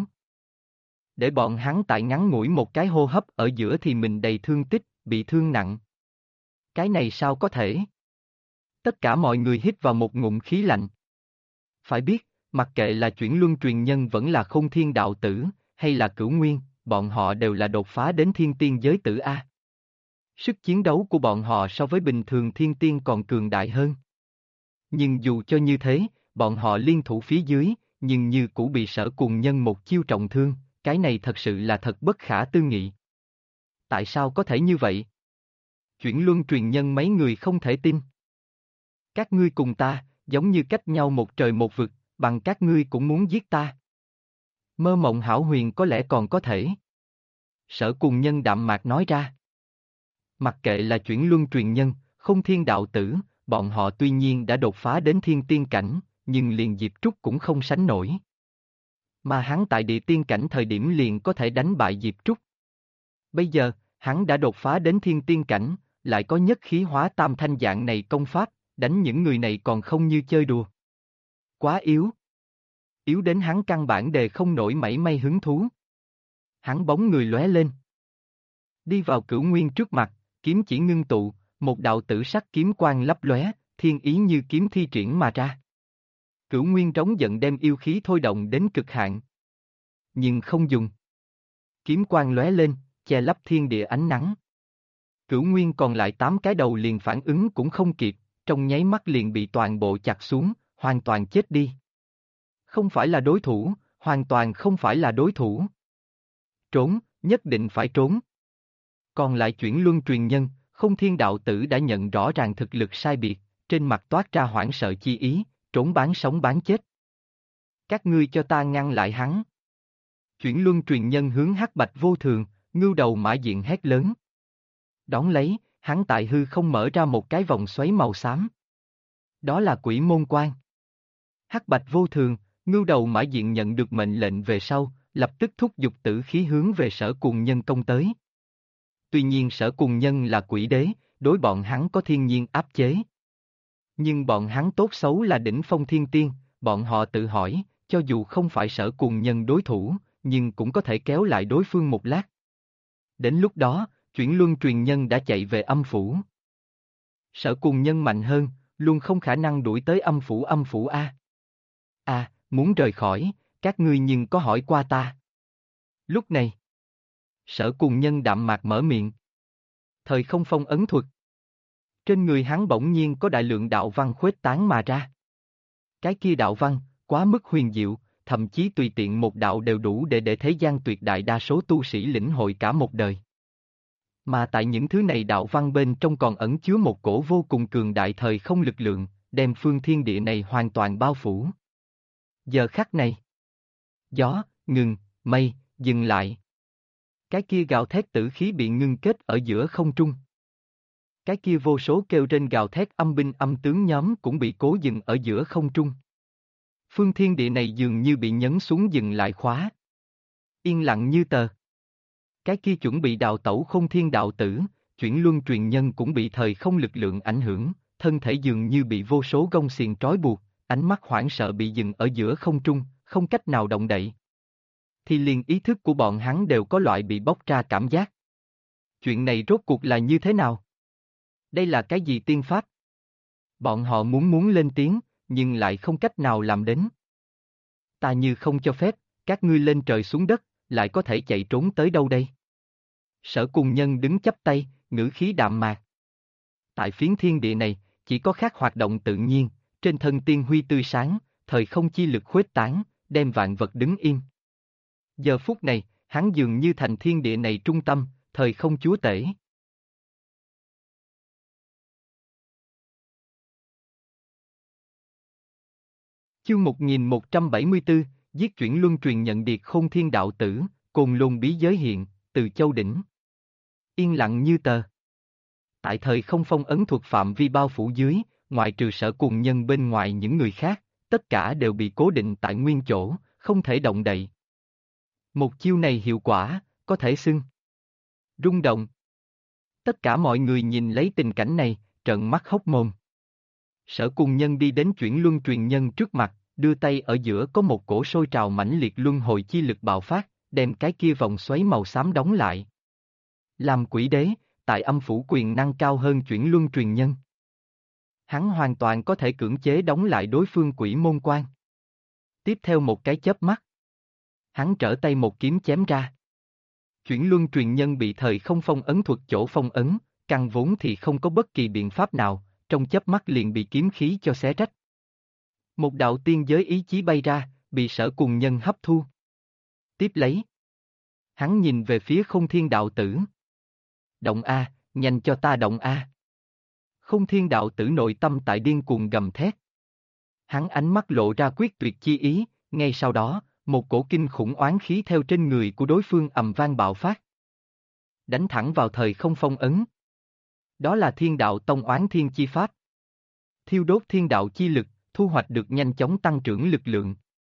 Để bọn hắn tại ngắn ngủi một cái hô hấp ở giữa thì mình đầy thương tích, bị thương nặng. Cái này sao có thể? Tất cả mọi người hít vào một ngụm khí lạnh. Phải biết, mặc kệ là chuyển luân truyền nhân vẫn là không thiên đạo tử, hay là cửu nguyên, bọn họ đều là đột phá đến thiên tiên giới tử A. Sức chiến đấu của bọn họ so với bình thường thiên tiên còn cường đại hơn. Nhưng dù cho như thế, bọn họ liên thủ phía dưới, nhưng như cũ bị Sở Cuồng Nhân một chiêu trọng thương, cái này thật sự là thật bất khả tư nghị. Tại sao có thể như vậy? Chuyển luân truyền nhân mấy người không thể tin. Các ngươi cùng ta, giống như cách nhau một trời một vực, bằng các ngươi cũng muốn giết ta. Mơ mộng hão huyền có lẽ còn có thể. Sở Cuồng Nhân đạm mạc nói ra. Mặc kệ là chuyển luân truyền nhân, không thiên đạo tử, bọn họ tuy nhiên đã đột phá đến thiên tiên cảnh, nhưng liền Diệp Trúc cũng không sánh nổi. Mà hắn tại địa tiên cảnh thời điểm liền có thể đánh bại Diệp Trúc. Bây giờ, hắn đã đột phá đến thiên tiên cảnh, lại có nhất khí hóa tam thanh dạng này công pháp, đánh những người này còn không như chơi đùa. Quá yếu. Yếu đến hắn căn bản đề không nổi mảy may hứng thú. Hắn bóng người lóe lên. Đi vào Cửu Nguyên trước mặt, kiếm chỉ ngưng tụ, một đạo tử sắc kiếm quang lấp lóe, thiên ý như kiếm thi triển mà ra. Cửu Nguyên trống giận đem yêu khí thôi động đến cực hạn. Nhưng không dùng. Kiếm quang lóe lên, che lấp thiên địa ánh nắng. Cửu Nguyên còn lại 8 cái đầu liền phản ứng cũng không kịp, trong nháy mắt liền bị toàn bộ chặt xuống, hoàn toàn chết đi. Không phải là đối thủ, hoàn toàn không phải là đối thủ. Trốn, nhất định phải trốn. Còn lại chuyển luân truyền nhân, Không Thiên đạo tử đã nhận rõ ràng thực lực sai biệt, trên mặt toát ra hoảng sợ chi ý, trốn bán sống bán chết. Các ngươi cho ta ngăn lại hắn. Chuyển luân truyền nhân hướng Hắc Bạch Vô Thường, Ngưu Đầu Mã Diện hét lớn. Đón lấy, hắn tại hư không mở ra một cái vòng xoáy màu xám. Đó là Quỷ Môn Quan. Hắc Bạch Vô Thường, Ngưu Đầu Mã Diện nhận được mệnh lệnh về sau, lập tức thúc giục tử khí hướng về Sở Cuồng Nhân công tới. Tuy nhiên Sở Cuồng Nhân là quỷ đế, đối bọn hắn có thiên nhiên áp chế. Nhưng bọn hắn tốt xấu là đỉnh phong thiên tiên, bọn họ tự hỏi, cho dù không phải Sở Cuồng Nhân đối thủ, nhưng cũng có thể kéo lại đối phương một lát. Đến lúc đó, chuyển luân truyền nhân đã chạy về âm phủ. Sở Cuồng Nhân mạnh hơn, luôn không khả năng đuổi tới âm phủ A. Muốn rời khỏi, các ngươi nhưng có hỏi qua ta. Lúc này, Sở Cuồng Nhân đạm mạc mở miệng. Thời không phong ấn thuật. Trên người hắn bỗng nhiên có đại lượng đạo văn khuếch tán mà ra. Cái kia đạo văn, quá mức huyền diệu, thậm chí tùy tiện một đạo đều đủ để thế gian tuyệt đại đa số tu sĩ lĩnh hội cả một đời. Mà tại những thứ này đạo văn bên trong còn ẩn chứa một cổ vô cùng cường đại thời không lực lượng, đem phương thiên địa này hoàn toàn bao phủ. Giờ khắc này, gió, ngừng, mây, dừng lại. Cái kia gào thét tử khí bị ngưng kết ở giữa không trung. Cái kia vô số kêu rên gào thét âm binh âm tướng nhóm cũng bị cố dừng ở giữa không trung. Phương thiên địa này dường như bị nhấn xuống dừng lại khóa. Yên lặng như tờ. Cái kia chuẩn bị đào tẩu Không Thiên đạo tử, chuyển luân truyền nhân cũng bị thời không lực lượng ảnh hưởng, thân thể dường như bị vô số gông xiềng trói buộc, ánh mắt hoảng sợ bị dừng ở giữa không trung, không cách nào động đậy. Thì liền ý thức của bọn hắn đều có loại bị bóc ra cảm giác. Chuyện này rốt cuộc là như thế nào? Đây là cái gì tiên pháp? Bọn họ muốn lên tiếng, nhưng lại không cách nào làm đến. Ta như không cho phép, các ngươi lên trời xuống đất, lại có thể chạy trốn tới đâu đây? Sở Cuồng Nhân đứng chắp tay, ngữ khí đạm mạc. Tại phiến thiên địa này, chỉ có khác hoạt động tự nhiên, trên thân tiên huy tươi sáng, thời không chi lực khuếch tán, đem vạn vật đứng yên. Giờ phút này, hắn dường như thành thiên địa này trung tâm, thời không chúa tể. Chương 1174, giết chuyển luân truyền nhận điệt Không Thiên đạo tử, Côn Lôn bí giới hiện, từ Châu đỉnh. Yên lặng như tờ. Tại thời không phong ấn thuật phạm vi bao phủ dưới, ngoại trừ Sở Cuồng Nhân bên ngoài những người khác, tất cả đều bị cố định tại nguyên chỗ, không thể động đậy. Một chiêu này hiệu quả, có thể xưng rung động. Tất cả mọi người nhìn lấy tình cảnh này, trợn mắt hốc mồm. Sở Cuồng Nhân đi đến chuyển luân truyền nhân trước mặt, đưa tay ở giữa có một cổ sôi trào mãnh liệt luân hồi chi lực bạo phát, đem cái kia vòng xoáy màu xám đóng lại. Làm quỷ đế, tại âm phủ quyền năng cao hơn chuyển luân truyền nhân. Hắn hoàn toàn có thể cưỡng chế đóng lại đối phương Quỷ Môn Quan. Tiếp theo một cái chớp mắt, hắn trở tay một kiếm chém ra. Chuyển luân truyền nhân bị thời không phong ấn thuật chỗ phong ấn, căn vốn thì không có bất kỳ biện pháp nào, trong chớp mắt liền bị kiếm khí cho xé rách. Một đạo tiên giới ý chí bay ra, bị Sở Cuồng Nhân hấp thu. Tiếp lấy, hắn nhìn về phía Không Thiên đạo tử. Động A, nhanh cho ta động A. Không Thiên đạo tử nội tâm tại điên cuồng gầm thét. Hắn ánh mắt lộ ra quyết tuyệt chi ý, ngay sau đó, một cổ kinh khủng oán khí theo trên người của đối phương ầm vang bạo phát. Đánh thẳng vào thời không phong ấn. Đó là Thiên đạo tông oán thiên chi pháp. Thiêu đốt thiên đạo chi lực, thu hoạch được nhanh chóng tăng trưởng lực lượng.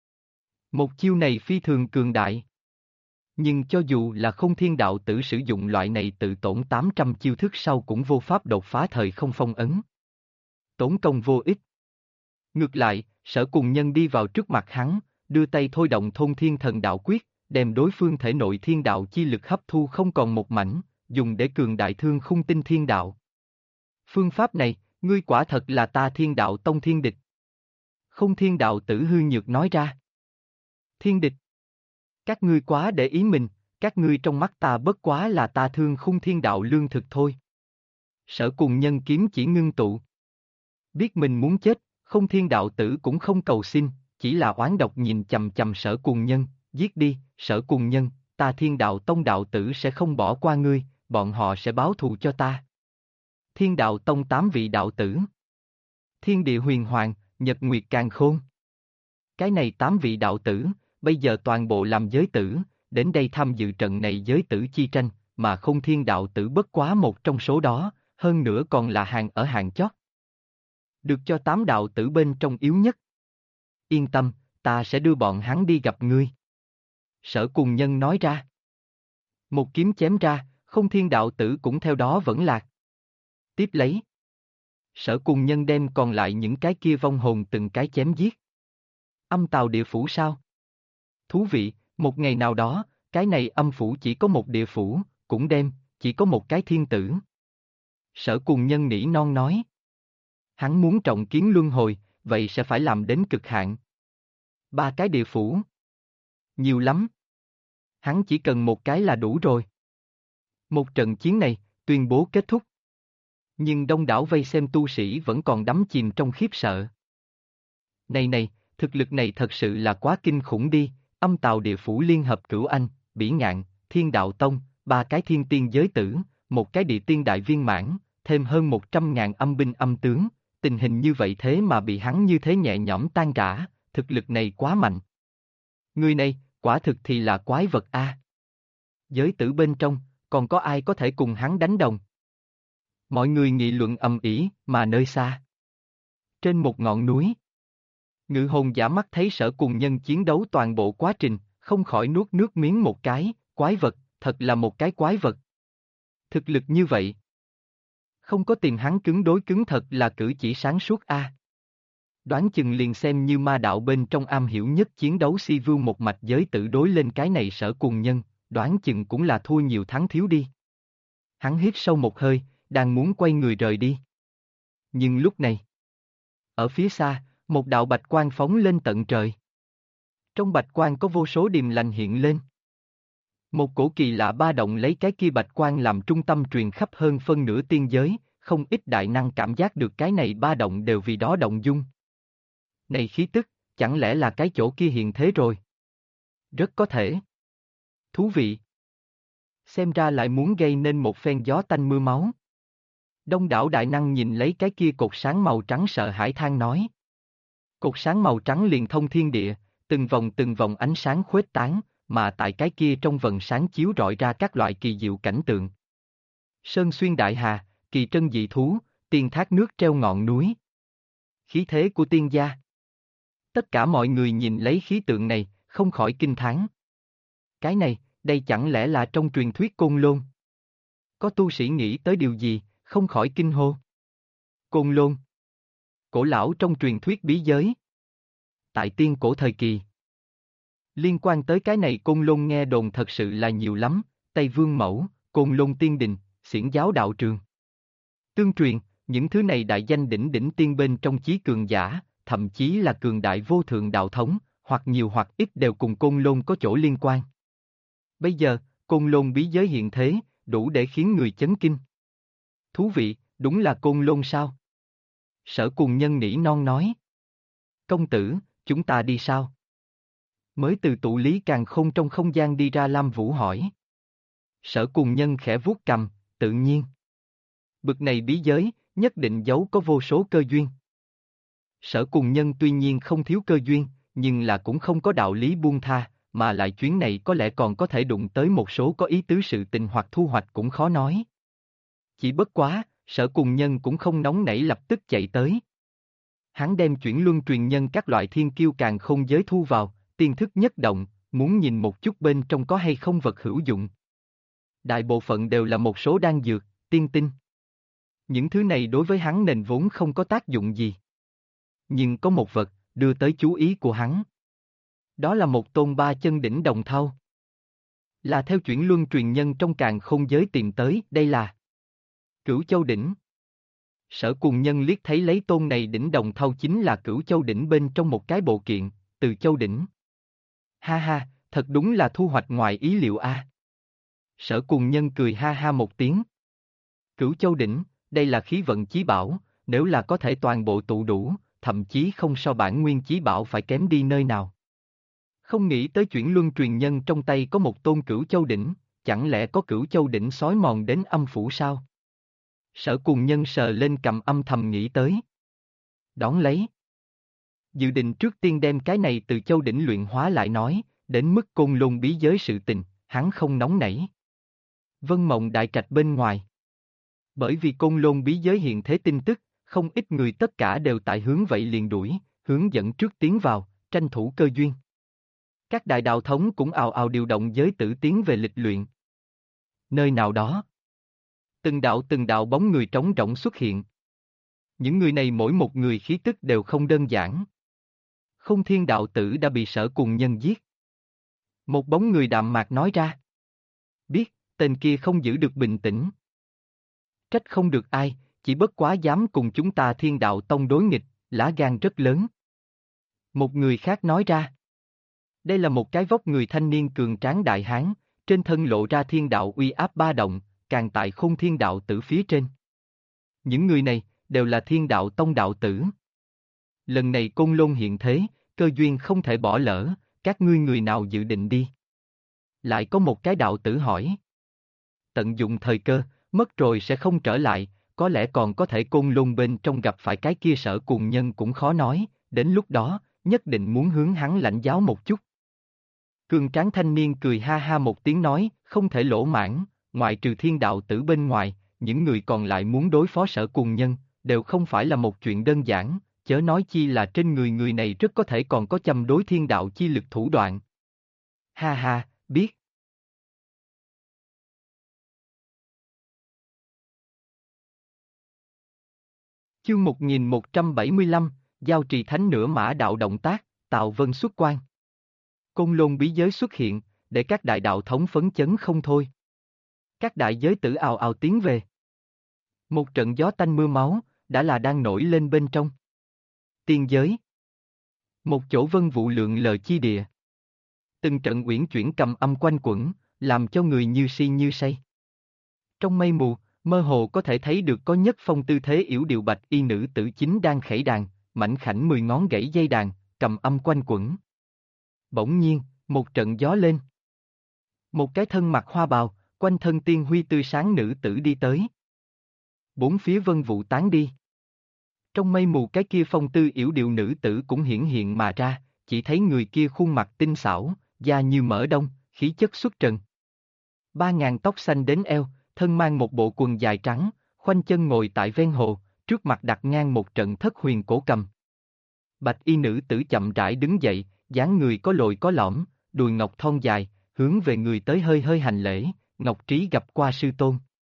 Một chiêu này phi thường cường đại. Nhưng cho dù là Không Thiên đạo tử sử dụng loại này tự tổn 800 chiêu thức sau cũng vô pháp đột phá thời không phong ấn. Tốn công vô ích. Ngược lại, Sở Cuồng Nhân đi vào trước mặt hắn, đưa tay thôi động Thôn Thiên Thần Đạo Quyết, đem đối phương thể nội thiên đạo chi lực hấp thu không còn một mảnh, dùng để cường đại thương khung tinh thiên đạo. Phương pháp này, ngươi quả thật là ta Thiên đạo tông thiên địch. Không Thiên đạo tử hư nhược nói ra. Thiên địch. Các ngươi quá để ý mình, các ngươi trong mắt ta bất quá là ta thương khung thiên đạo lương thực thôi. Sở Cuồng Nhân kiếm chỉ ngưng tụ. Biết mình muốn chết, Không Thiên đạo tử cũng không cầu xin, chỉ là oán độc nhìn chằm chằm Sở Cuồng Nhân, giết đi, Sở Cuồng Nhân, ta Thiên Đạo Tông đạo tử sẽ không bỏ qua ngươi, bọn họ sẽ báo thù cho ta. Thiên Đạo Tông 8 vị đạo tử. Thiên Địa Huyền Hoàng, Nhật Nguyệt Càn Khôn. Cái này 8 vị đạo tử, bây giờ toàn bộ làm giới tử, đến đây tham dự trận này giới tử chi tranh, mà không thiên đạo tử bất quá một trong số đó, hơn nữa còn là hàng ở hàng chót. Được cho 8 đạo tử bên trong yếu nhất. Yên tâm, ta sẽ đưa bọn hắn đi gặp ngươi. Sở Cuồng Nhân nói ra. Một kiếm chém ra, không thiên đạo tử cũng theo đó vẫn lạc. Tiếp lấy. Sở Cuồng Nhân đem còn lại những cái kia vong hồn từng cái chém giết. Âm tào địa phủ sao? Thú vị, một ngày nào đó, cái này âm phủ chỉ có một địa phủ, cũng đem, chỉ có một cái thiên tử. Sở Cuồng Nhân nỉ non nói. Hắn muốn trọng kiến luân hồi, vậy sẽ phải làm đến cực hạn. 3 cái địa phủ. Nhiều lắm. Hắn chỉ cần một cái là đủ rồi. Một trận chiến này, tuyên bố kết thúc. Nhưng đông đảo vây xem tu sĩ vẫn còn đắm chìm trong khiếp sợ. Này, thực lực này thật sự là quá kinh khủng đi, âm tào địa phủ liên hợp Cửu Anh, Bỉ Ngạn, Thiên Đạo Tông, 3 cái thiên tiên giới tử, một cái địa tiên đại viên mãn, thêm hơn 100.000 âm binh âm tướng, tình hình như vậy thế mà bị hắn như thế nhẹ nhõm tan rã, thực lực này quá mạnh. Người này, quả thực thì là quái vật a. Giới tử bên trong, còn có ai có thể cùng hắn đánh đồng? Mọi người nghị luận ầm ĩ, mà nơi xa. Trên một ngọn núi. Ngự hồn giả mắt thấy Sở Cuồng Nhân chiến đấu toàn bộ quá trình, không khỏi nuốt nước miếng một cái, quái vật, thật là một cái quái vật. Thực lực như vậy. Không có tìm hắn cứng đối cứng thật là cử chỉ sáng suốt a. Đoán chừng liền xem như ma đạo bên trong am hiểu nhất chiến đấu si view một mạch giới tự đối lên cái này Sở Cuồng Nhân, đoán chừng cũng là thua nhiều thắng thiếu đi. Hắn hít sâu một hơi, đang muốn quay người rời đi. Nhưng lúc này, ở phía xa, một đạo bạch quang phóng lên tận trời. Trong bạch quang có vô số điềm lành hiện lên. Một cổ kỳ lạ ba động lấy cái kia bạch quang làm trung tâm truyền khắp hơn phân nửa tiên giới, không ít đại năng cảm giác được cái này ba động đều vì đó động dung. Này khí tức, chẳng lẽ là cái chỗ kia hiện thế rồi? Rất có thể. Thú vị. Xem ra lại muốn gây nên một phen gió tanh mưa máu. Đông đảo đại năng nhìn lấy cái kia cột sáng màu trắng sợ hãi than nói. Cột sáng màu trắng liền thông thiên địa, từng vòng ánh sáng khuếch tán, mà tại cái kia trong vầng sáng chiếu rọi ra các loại kỳ diệu cảnh tượng. Sơn xuyên đại hà, kỳ trân dị thú, tiên thác nước treo ngọn núi. Khí thế của tiên gia. Tất cả mọi người nhìn lấy khí tượng này, không khỏi kinh thán. Cái này, đây chẳng lẽ là trong truyền thuyết Côn Lôn? Có tu sĩ nghĩ tới điều gì, không khỏi kinh hô. Côn Lôn. Cổ lão trong truyền thuyết bí giới. Tại tiên cổ thời kỳ. Liên quan tới cái này Côn Lôn nghe đồn thật sự là nhiều lắm, Tây Vương Mẫu, Côn Lôn Tiên Đình, Xiển Giáo Đạo Trường. Tương truyền, những thứ này đại danh đỉnh đỉnh tiên bên trong chí cường giả, thậm chí là cường đại vô thượng đạo thống, hoặc nhiều hoặc ít đều cùng Côn Lôn có chỗ liên quan. Bây giờ, Côn Lôn bí giới hiện thế, đủ để khiến người chấn kinh. Thú vị, đúng là Côn Lôn sao? Sở Cuồng Nhân nỉ non nói. Công tử, chúng ta đi sao? Mới từ tụ lý càn khôn trong không gian đi ra Lam Vũ hỏi. Sở Cuồng Nhân khẽ vuốt cằm, tự nhiên. Bực này bí giới, nhất định giấu có vô số cơ duyên. Sở Cuồng Nhân tuy nhiên không thiếu cơ duyên, nhưng là cũng không có đạo lý buông tha, mà lại chuyến này có lẽ còn có thể đụng tới một số có ý tứ sự tình hoặc thu hoạch cũng khó nói. Chỉ bất quá, Sở Cuồng Nhân cũng không nóng nảy lập tức chạy tới. Hắn đem chuyển luân truyền nhân các loại thiên kiêu càn khôn giới thu vào, tiên thức nhất động, muốn nhìn một chút bên trong có hay không vật hữu dụng. Đại bộ phận đều là một số đan dược, tiên tinh. Những thứ này đối với hắn nền vốn không có tác dụng gì. Nhưng có một vật, đưa tới chú ý của hắn. Đó là một tôn 3 chân đỉnh đồng thau. Là theo chuyển luân truyền nhân trong càn khôn giới tìm tới, đây là Cửu Châu Đỉnh. Sở Cuồng Nhân liếc thấy lấy tôn này đỉnh đồng thau chính là Cửu Châu Đỉnh bên trong một cái bộ kiện, Từ Châu Đỉnh. Ha ha, thật đúng là thu hoạch ngoài ý liệu a. Sở Cuồng Nhân cười ha ha một tiếng. Cửu Châu Đỉnh, đây là khí vận chí bảo, nếu là có thể toàn bộ tụ đủ, thậm chí không so bản nguyên chí bảo phải kém đi nơi nào. Không nghĩ tới chuyển luân truyền nhân trong tay có một tôn cửu châu đỉnh, chẳng lẽ có cửu châu đỉnh xói mòn đến âm phủ sao? Sở Cuồng Nhân sờ lên cầm âm thầm nghĩ tới. Đón lấy. Dự định trước tiên đem cái này từ châu đỉnh luyện hóa lại nói, đến mức côn lôn bí giới sự tình, hắn không nóng nảy. Vân Mộng đại trạch bên ngoài. Bởi vì côn lôn bí giới hiện thế tin tức, không ít người tất cả đều tại hướng vậy liền đuổi, hướng dẫn trước tiến vào, tranh thủ cơ duyên. Các đại đạo thống cũng ào ào điều động giới tử tiến về lịch luyện. Nơi nào đó, từng đạo bóng người trống rỗng xuất hiện. Những người này mỗi một người khí tức đều không đơn giản. Không Thiên đạo tử đã bị Sở Cuồng Nhân giết. Một bóng người đạm mạc nói ra. Biết, tên kia không giữ được bình tĩnh. Trách không được ai, chỉ bất quá dám cùng chúng ta Thiên đạo tông đối nghịch, lá gan rất lớn. Một người khác nói ra. Đây là một cái vóc người thanh niên cường tráng đại hán, trên thân lộ ra thiên đạo uy áp ba động, càng tại Khôn Thiên đạo tử phía trên. Những người này, đều là Thiên đạo tông đạo tử. Lần này Côn Lôn hiện thế, cơ duyên không thể bỏ lỡ, các ngươi người nào dự định đi? Lại có một cái đạo tử hỏi. Tận dụng thời cơ, mất rồi sẽ không trở lại, có lẽ còn có thể Côn Lôn bên trong gặp phải cái kia Sở Cuồng Nhân cũng khó nói, đến lúc đó, nhất định muốn hướng hắn lãnh giáo một chút. Cường tráng thanh niên cười ha ha một tiếng nói, không thể lỗ mãn, ngoại trừ Thiên đạo tử bên ngoài, những người còn lại muốn đối phó Sở Cuồng Nhân, đều không phải là một chuyện đơn giản, chớ nói chi là trên người người này rất có thể còn có châm đối thiên đạo chi lực thủ đoạn. Ha ha, biết. Chương 1175, Giao trì thánh nửa mã đạo động tác, Tào Vân xuất quan. Côn Lôn bí giới xuất hiện, để các đại đạo thống phấn chấn không thôi. Các đại giới tử ào ào tiến về. Một trận gió tanh mưa máu, đã là đang nổi lên bên trong. Tiên giới. Một chỗ vân vụ lượng lờ chi địa. Từng trận uyển chuyển cầm âm quanh quẩn, làm cho người như si như say. Trong mây mù, mơ hồ có thể thấy được có nhất phong tư thế yểu điệu bạch y nữ tử chính đang khẩy đàn, mảnh khảnh 10 ngón gãy dây đàn, cầm âm quanh quẩn. Bỗng nhiên, một trận gió lên. Một cái thân mặc hoa bào, quanh thân tiên huy tươi sáng nữ tử đi tới. Bốn phía vân vụ tán đi. Trong mây mù cái kia phong tư yểu điệu nữ tử cũng hiển hiện mà ra, chỉ thấy người kia khuôn mặt tinh xảo, da như mỡ đông, khí chất xuất trần. 3.000 tóc xanh đến eo, thân mang một bộ quần dài trắng, khoanh chân ngồi tại ven hồ, trước mặt đặt ngang một trận thất huyền cổ cầm. Bạch y nữ tử chậm rãi đứng dậy, dáng người có lồi có lõm, đùi ngọc thon dài, hướng về người tới hơi hơi hành lễ, Ngọc Trí gặp qua sư tôn.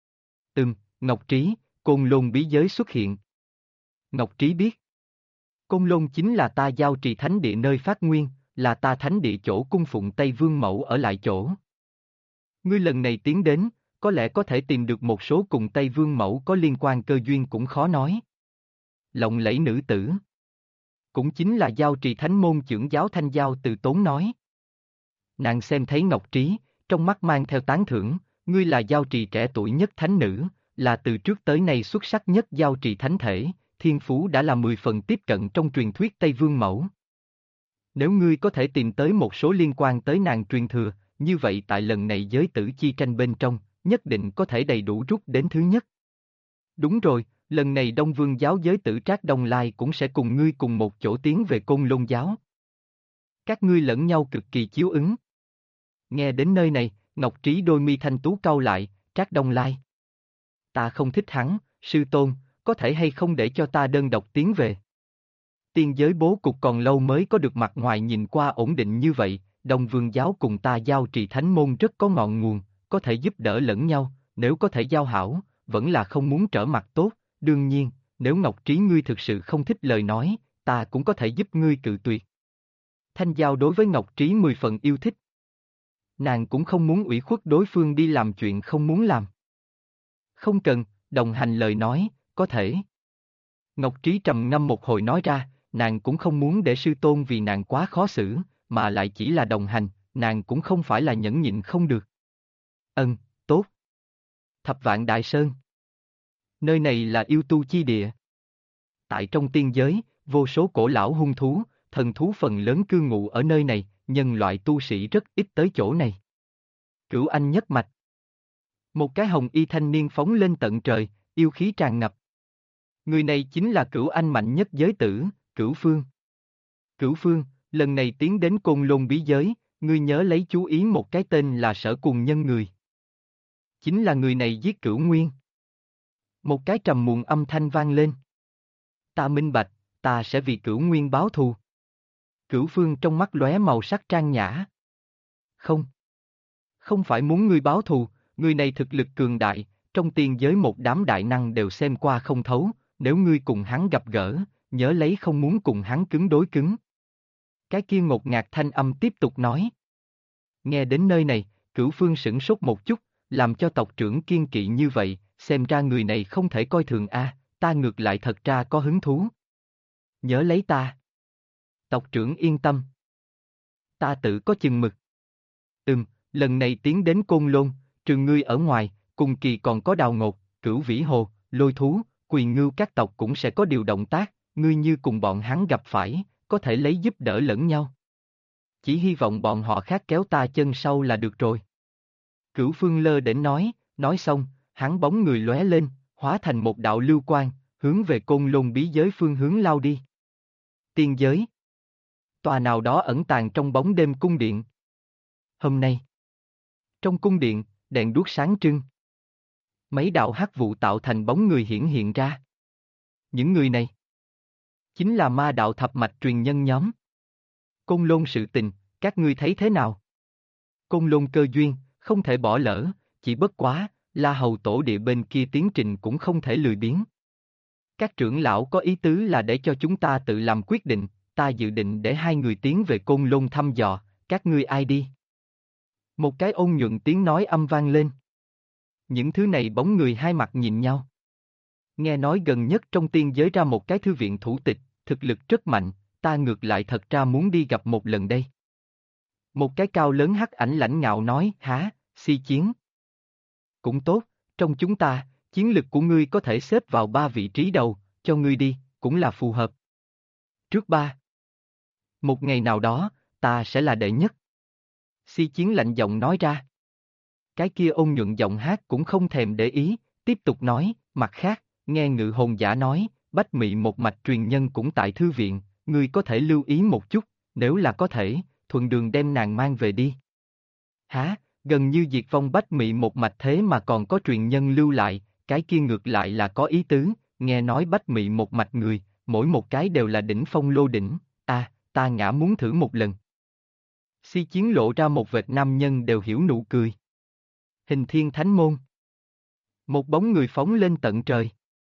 Ngọc Trí, Côn Lôn bí giới xuất hiện. Ngọc Trí biết. Côn Lôn chính là ta Giao trì thánh địa nơi phát nguyên, là ta thánh địa chỗ cung phụng Tây Vương Mẫu ở lại chỗ. Ngươi lần này tiến đến, có lẽ có thể tìm được một số cùng Tây Vương Mẫu có liên quan cơ duyên cũng khó nói. Lộng lẫy nữ tử. Cũng chính là Giao trì thánh môn trưởng giáo Thanh Giao từ tốn nói. Nàng xem thấy Ngọc Trí, trong mắt mang theo tán thưởng, ngươi là Giao trì trẻ tuổi nhất thánh nữ, là từ trước tới nay xuất sắc nhất Giao trì thánh thể, thiên phú đã là 10 phần tiếp cận trong truyền thuyết Tây Vương Mẫu. Nếu ngươi có thể tìm tới một số liên quan tới nàng truyền thừa, như vậy tại lần này giới tử chi tranh bên trong, nhất định có thể đầy đủ rút đến thứ nhất. Đúng rồi, lần này Đông Vương giáo giới tử Trác Đông Lai cũng sẽ cùng ngươi cùng một chỗ tiến về Côn Lôn giáo. Các ngươi lẫn nhau cực kỳ chiếu ứng. Nghe đến nơi này, Ngọc Trí đôi mi thanh tú cau lại, Trác Đông Lai. Ta không thích hắn, sư tôn, có thể hay không để cho ta đơn độc tiến về. Tiên giới bố cục còn lâu mới có được mặt ngoài nhìn qua ổn định như vậy, Đông Vương giáo cùng ta Giao trì thánh môn rất có ngọn nguồn, có thể giúp đỡ lẫn nhau, nếu có thể giao hảo, vẫn là không muốn trở mặt tốt, đương nhiên, nếu Ngọc Trí ngươi thực sự không thích lời nói, ta cũng có thể giúp ngươi cự tuyệt. Thanh Giao đối với Ngọc Trí 10 phần yêu thích. Nàng cũng không muốn ủy khuất đối phương đi làm chuyện không muốn làm. Không cần, đồng hành lời nói, có thể. Ngọc Trí trầm ngâm một hồi nói ra, nàng cũng không muốn để sư tôn vì nàng quá khó xử, mà lại chỉ là đồng hành, nàng cũng không phải là nhẫn nhịn không được. Tốt. Thập Vạn Đại Sơn. Nơi này là yêu tu chi địa. Tại trong tiên giới, vô số cổ lão hung thú, thần thú phần lớn cư ngụ ở nơi này, nhân loại tu sĩ rất ít tới chỗ này. Cửu Anh nhất mạch. Một cái hồng y thanh niên phóng lên tận trời, yêu khí tràn ngập. Người này chính là Cửu Anh mạnh nhất giới tử, Cửu Phương. Cửu Phương, lần này tiến đến Côn Lôn bí giới, ngươi nhớ lấy chú ý một cái tên là Sở Cùng Nhân người. Chính là người này giết Cửu Nguyên. Một cái trầm muộn âm thanh vang lên. Ta minh bạch, ta sẽ vì Cửu Nguyên báo thù. Cửu Phương trong mắt lóe màu sắc trang nhã. Không. Không phải muốn ngươi báo thù, người này thực lực cường đại, trong tiên giới một đám đại năng đều xem qua không thấu, nếu ngươi cùng hắn gặp gỡ, nhớ lấy không muốn cùng hắn cứng đối cứng. Cái kia ngột ngạt thanh âm tiếp tục nói. Nghe đến nơi này, Cửu Phương sửng sốt một chút, làm cho tộc trưởng kiên kỵ như vậy, xem ra người này không thể coi thường a, ta ngược lại thật ra có hứng thú. Nhớ lấy ta. Tộc trưởng yên tâm. Ta tự có chừng mực. Lần này tiến đến Côn Lôn, trừ ngươi ở ngoài, cùng kỳ còn có Đào Ngột, Cửu Vĩ Hồ, Lôi Thú, Quyền Ngưu các tộc cũng sẽ có điều động tác, ngươi như cùng bọn hắn gặp phải, có thể lấy giúp đỡ lẫn nhau. Chỉ hy vọng bọn họ khác kéo ta chân sau là được rồi. Cửu Phương lơ đến nói xong, hắn bóng người lóe lên, hóa thành một đạo lưu quang, hướng về Côn Lôn bí giới phương hướng lao đi. Tiên giới. Tòa nào đó ẩn tàng trong bóng đêm cung điện. Hôm nay, trong cung điện, đèn đuốc sáng trưng. Mấy đạo hắc vụ tạo thành bóng người hiện ra. Những người này chính là ma đạo thập mạch truyền nhân nhóm. Côn Lôn sự tình, các ngươi thấy thế nào? Côn Lôn cơ duyên, không thể bỏ lỡ, chỉ bất quá, La Hầu tổ địa bên kia tiến trình cũng không thể lười biếng. Các trưởng lão có ý tứ là để cho chúng ta tự làm quyết định, ta dự định để hai người tiến về Côn Lôn thăm dò, các ngươi ai đi? Một cái ôn nhuận tiếng nói âm vang lên. Những thứ này bóng người hai mặt nhìn nhau. Nghe nói gần nhất trong tiên giới ra một cái thư viện thủ tịch, thực lực rất mạnh, ta ngược lại thật ra muốn đi gặp một lần đây. Một cái cao lớn hắc ảnh lãnh ngạo nói, há, Si Chiến. Cũng tốt, trong chúng ta, chiến lực của ngươi có thể xếp vào 3 vị trí đầu, cho ngươi đi, cũng là phù hợp. Trước 3. Một ngày nào đó, ta sẽ là đệ nhất. Si Chiến lạnh giọng nói ra. Cái kia ôn nhuận giọng hát cũng không thèm để ý, tiếp tục nói, mặt khác, nghe Ngự Hồn Giả nói, Bách Mị một mạch truyền nhân cũng tại thư viện, ngươi có thể lưu ý một chút, nếu là có thể, thuận đường đem nàng mang về đi. Hả, gần như diệt vong Bách Mị một mạch thế mà còn có truyền nhân lưu lại, cái kia ngược lại là có ý tứ, nghe nói Bách Mị một mạch người, mỗi một cái đều là đỉnh phong lô đỉnh, ta ngã muốn thử một lần. Si Chiến lộ ra một vệt nam nhân đều hiểu nụ cười. Hình Thiên Thánh Môn. Một bóng người phóng lên tận trời.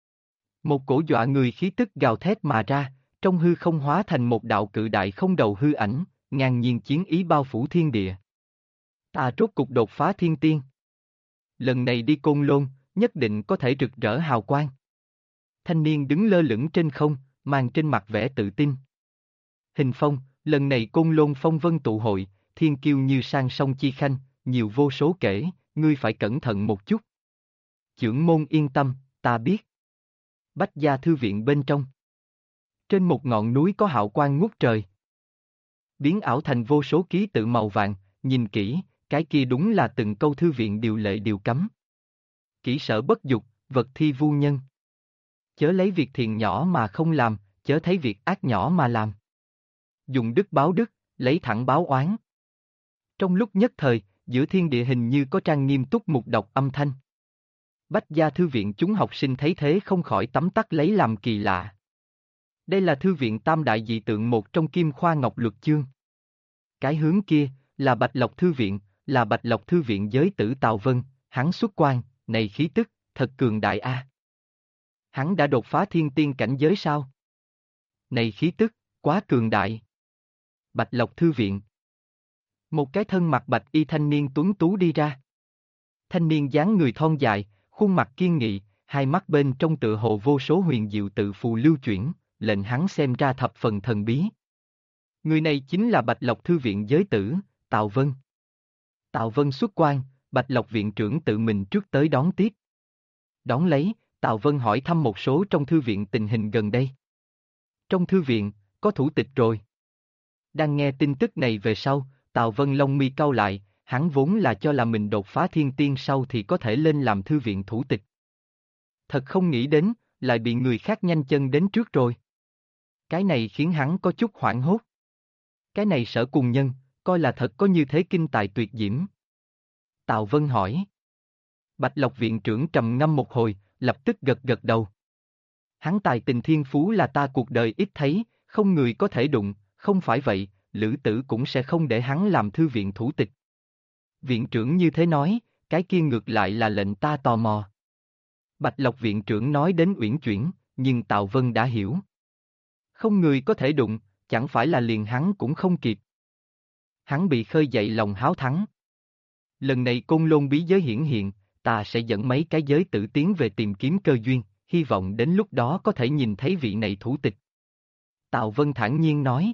Một cổ dọa người khí tức gào thét mà ra, trong hư không hóa thành một đạo cự đại không đầu hư ảnh, ngang nhiên chiến ý bao phủ thiên địa. Ta rốt cục đột phá thiên tiên. Lần này đi Côn Lôn, nhất định có thể rực rỡ hào quang. Thanh niên đứng lơ lửng trên không, mang trên mặt vẻ tự tin. Hình Phong, lần này Côn Lôn phong vân tụ hội, thiên kiêu như sang sông chi khanh, nhiều vô số kể, ngươi phải cẩn thận một chút. Chưởng môn yên tâm, ta biết. Bách Gia thư viện bên trong. Trên một ngọn núi có hào quang ngút trời. Biến ảo thành vô số ký tự màu vàng, nhìn kỹ, cái kia đúng là từng câu thư viện điều lệ điều cấm. Kỹ sở bất dục, vật thi vu nhân. Chớ lấy việc thiện nhỏ mà không làm, chớ thấy việc ác nhỏ mà làm. Dùng đức báo đức, lấy thẳng báo oán. Trong lúc nhất thời, giữa thiên địa hình như có trang nghiêm túc mục đọc âm thanh. Bách Gia thư viện chúng học sinh thấy thế không khỏi tấm tắc lấy làm kỳ lạ. Đây là thư viện tam đại dị tượng một trong Kim Khoa Ngọc Luật Chương. Cái hướng kia, là Bạch Lộc thư viện, là Bạch Lộc thư viện giới tử Tào Vân, hắn xuất quan, này khí tức, thật cường đại a. Hắn đã đột phá thiên tiên cảnh giới sao? Này khí tức, quá cường đại. Bạch Lộc thư viện. Một cái thân mặc bạch y thanh niên tuấn tú đi ra. Thanh niên dáng người thon dài, khuôn mặt kiên nghị, hai mắt bên trong tựa hồ vô số huyền diệu tự phù lưu chuyển, lệnh hắn xem ra thập phần thần bí. Người này chính là Bạch Lộc thư viện giới tử, Tào Vân. Tào Vân xuất quan, Bạch Lộc viện trưởng tự mình trước tới đón tiếp. Đón lấy, Tào Vân hỏi thăm một số trong thư viện tình hình gần đây. Trong thư viện, có thủ tịch rồi. Đang nghe tin tức này về sau, Tào Vân lông mi cau lại, hắn vốn là cho là mình đột phá thiên tiên sau thì có thể lên làm thư viện thủ tịch. Thật không nghĩ đến, lại bị người khác nhanh chân đến trước rồi. Cái này khiến hắn có chút hoảng hốt. Cái này Sở Cùng Nhân, coi là thật có như thế kinh tài tuyệt diễm. Tào Vân hỏi. Bạch Lộc viện trưởng trầm ngâm một hồi, lập tức gật gật đầu. Hắn tài tình thiên phú là ta cuộc đời ít thấy, không người có thể đụng, không phải vậy, Lữ Tử cũng sẽ không để hắn làm thư viện thủ tịch. Viện trưởng như thế nói, cái kia ngược lại là lệnh ta tò mò. Bạch Lộc viện trưởng nói đến uyển chuyển, nhưng Tào Vân đã hiểu. Không người có thể đụng, chẳng phải là liền hắn cũng không kịp. Hắn bị khơi dậy lòng háo thắng. Lần này Côn Lôn bí giới hiển hiện, ta sẽ dẫn mấy cái giới tử tiến về tìm kiếm cơ duyên, hy vọng đến lúc đó có thể nhìn thấy vị này thủ tịch. Tào Vân thản nhiên nói.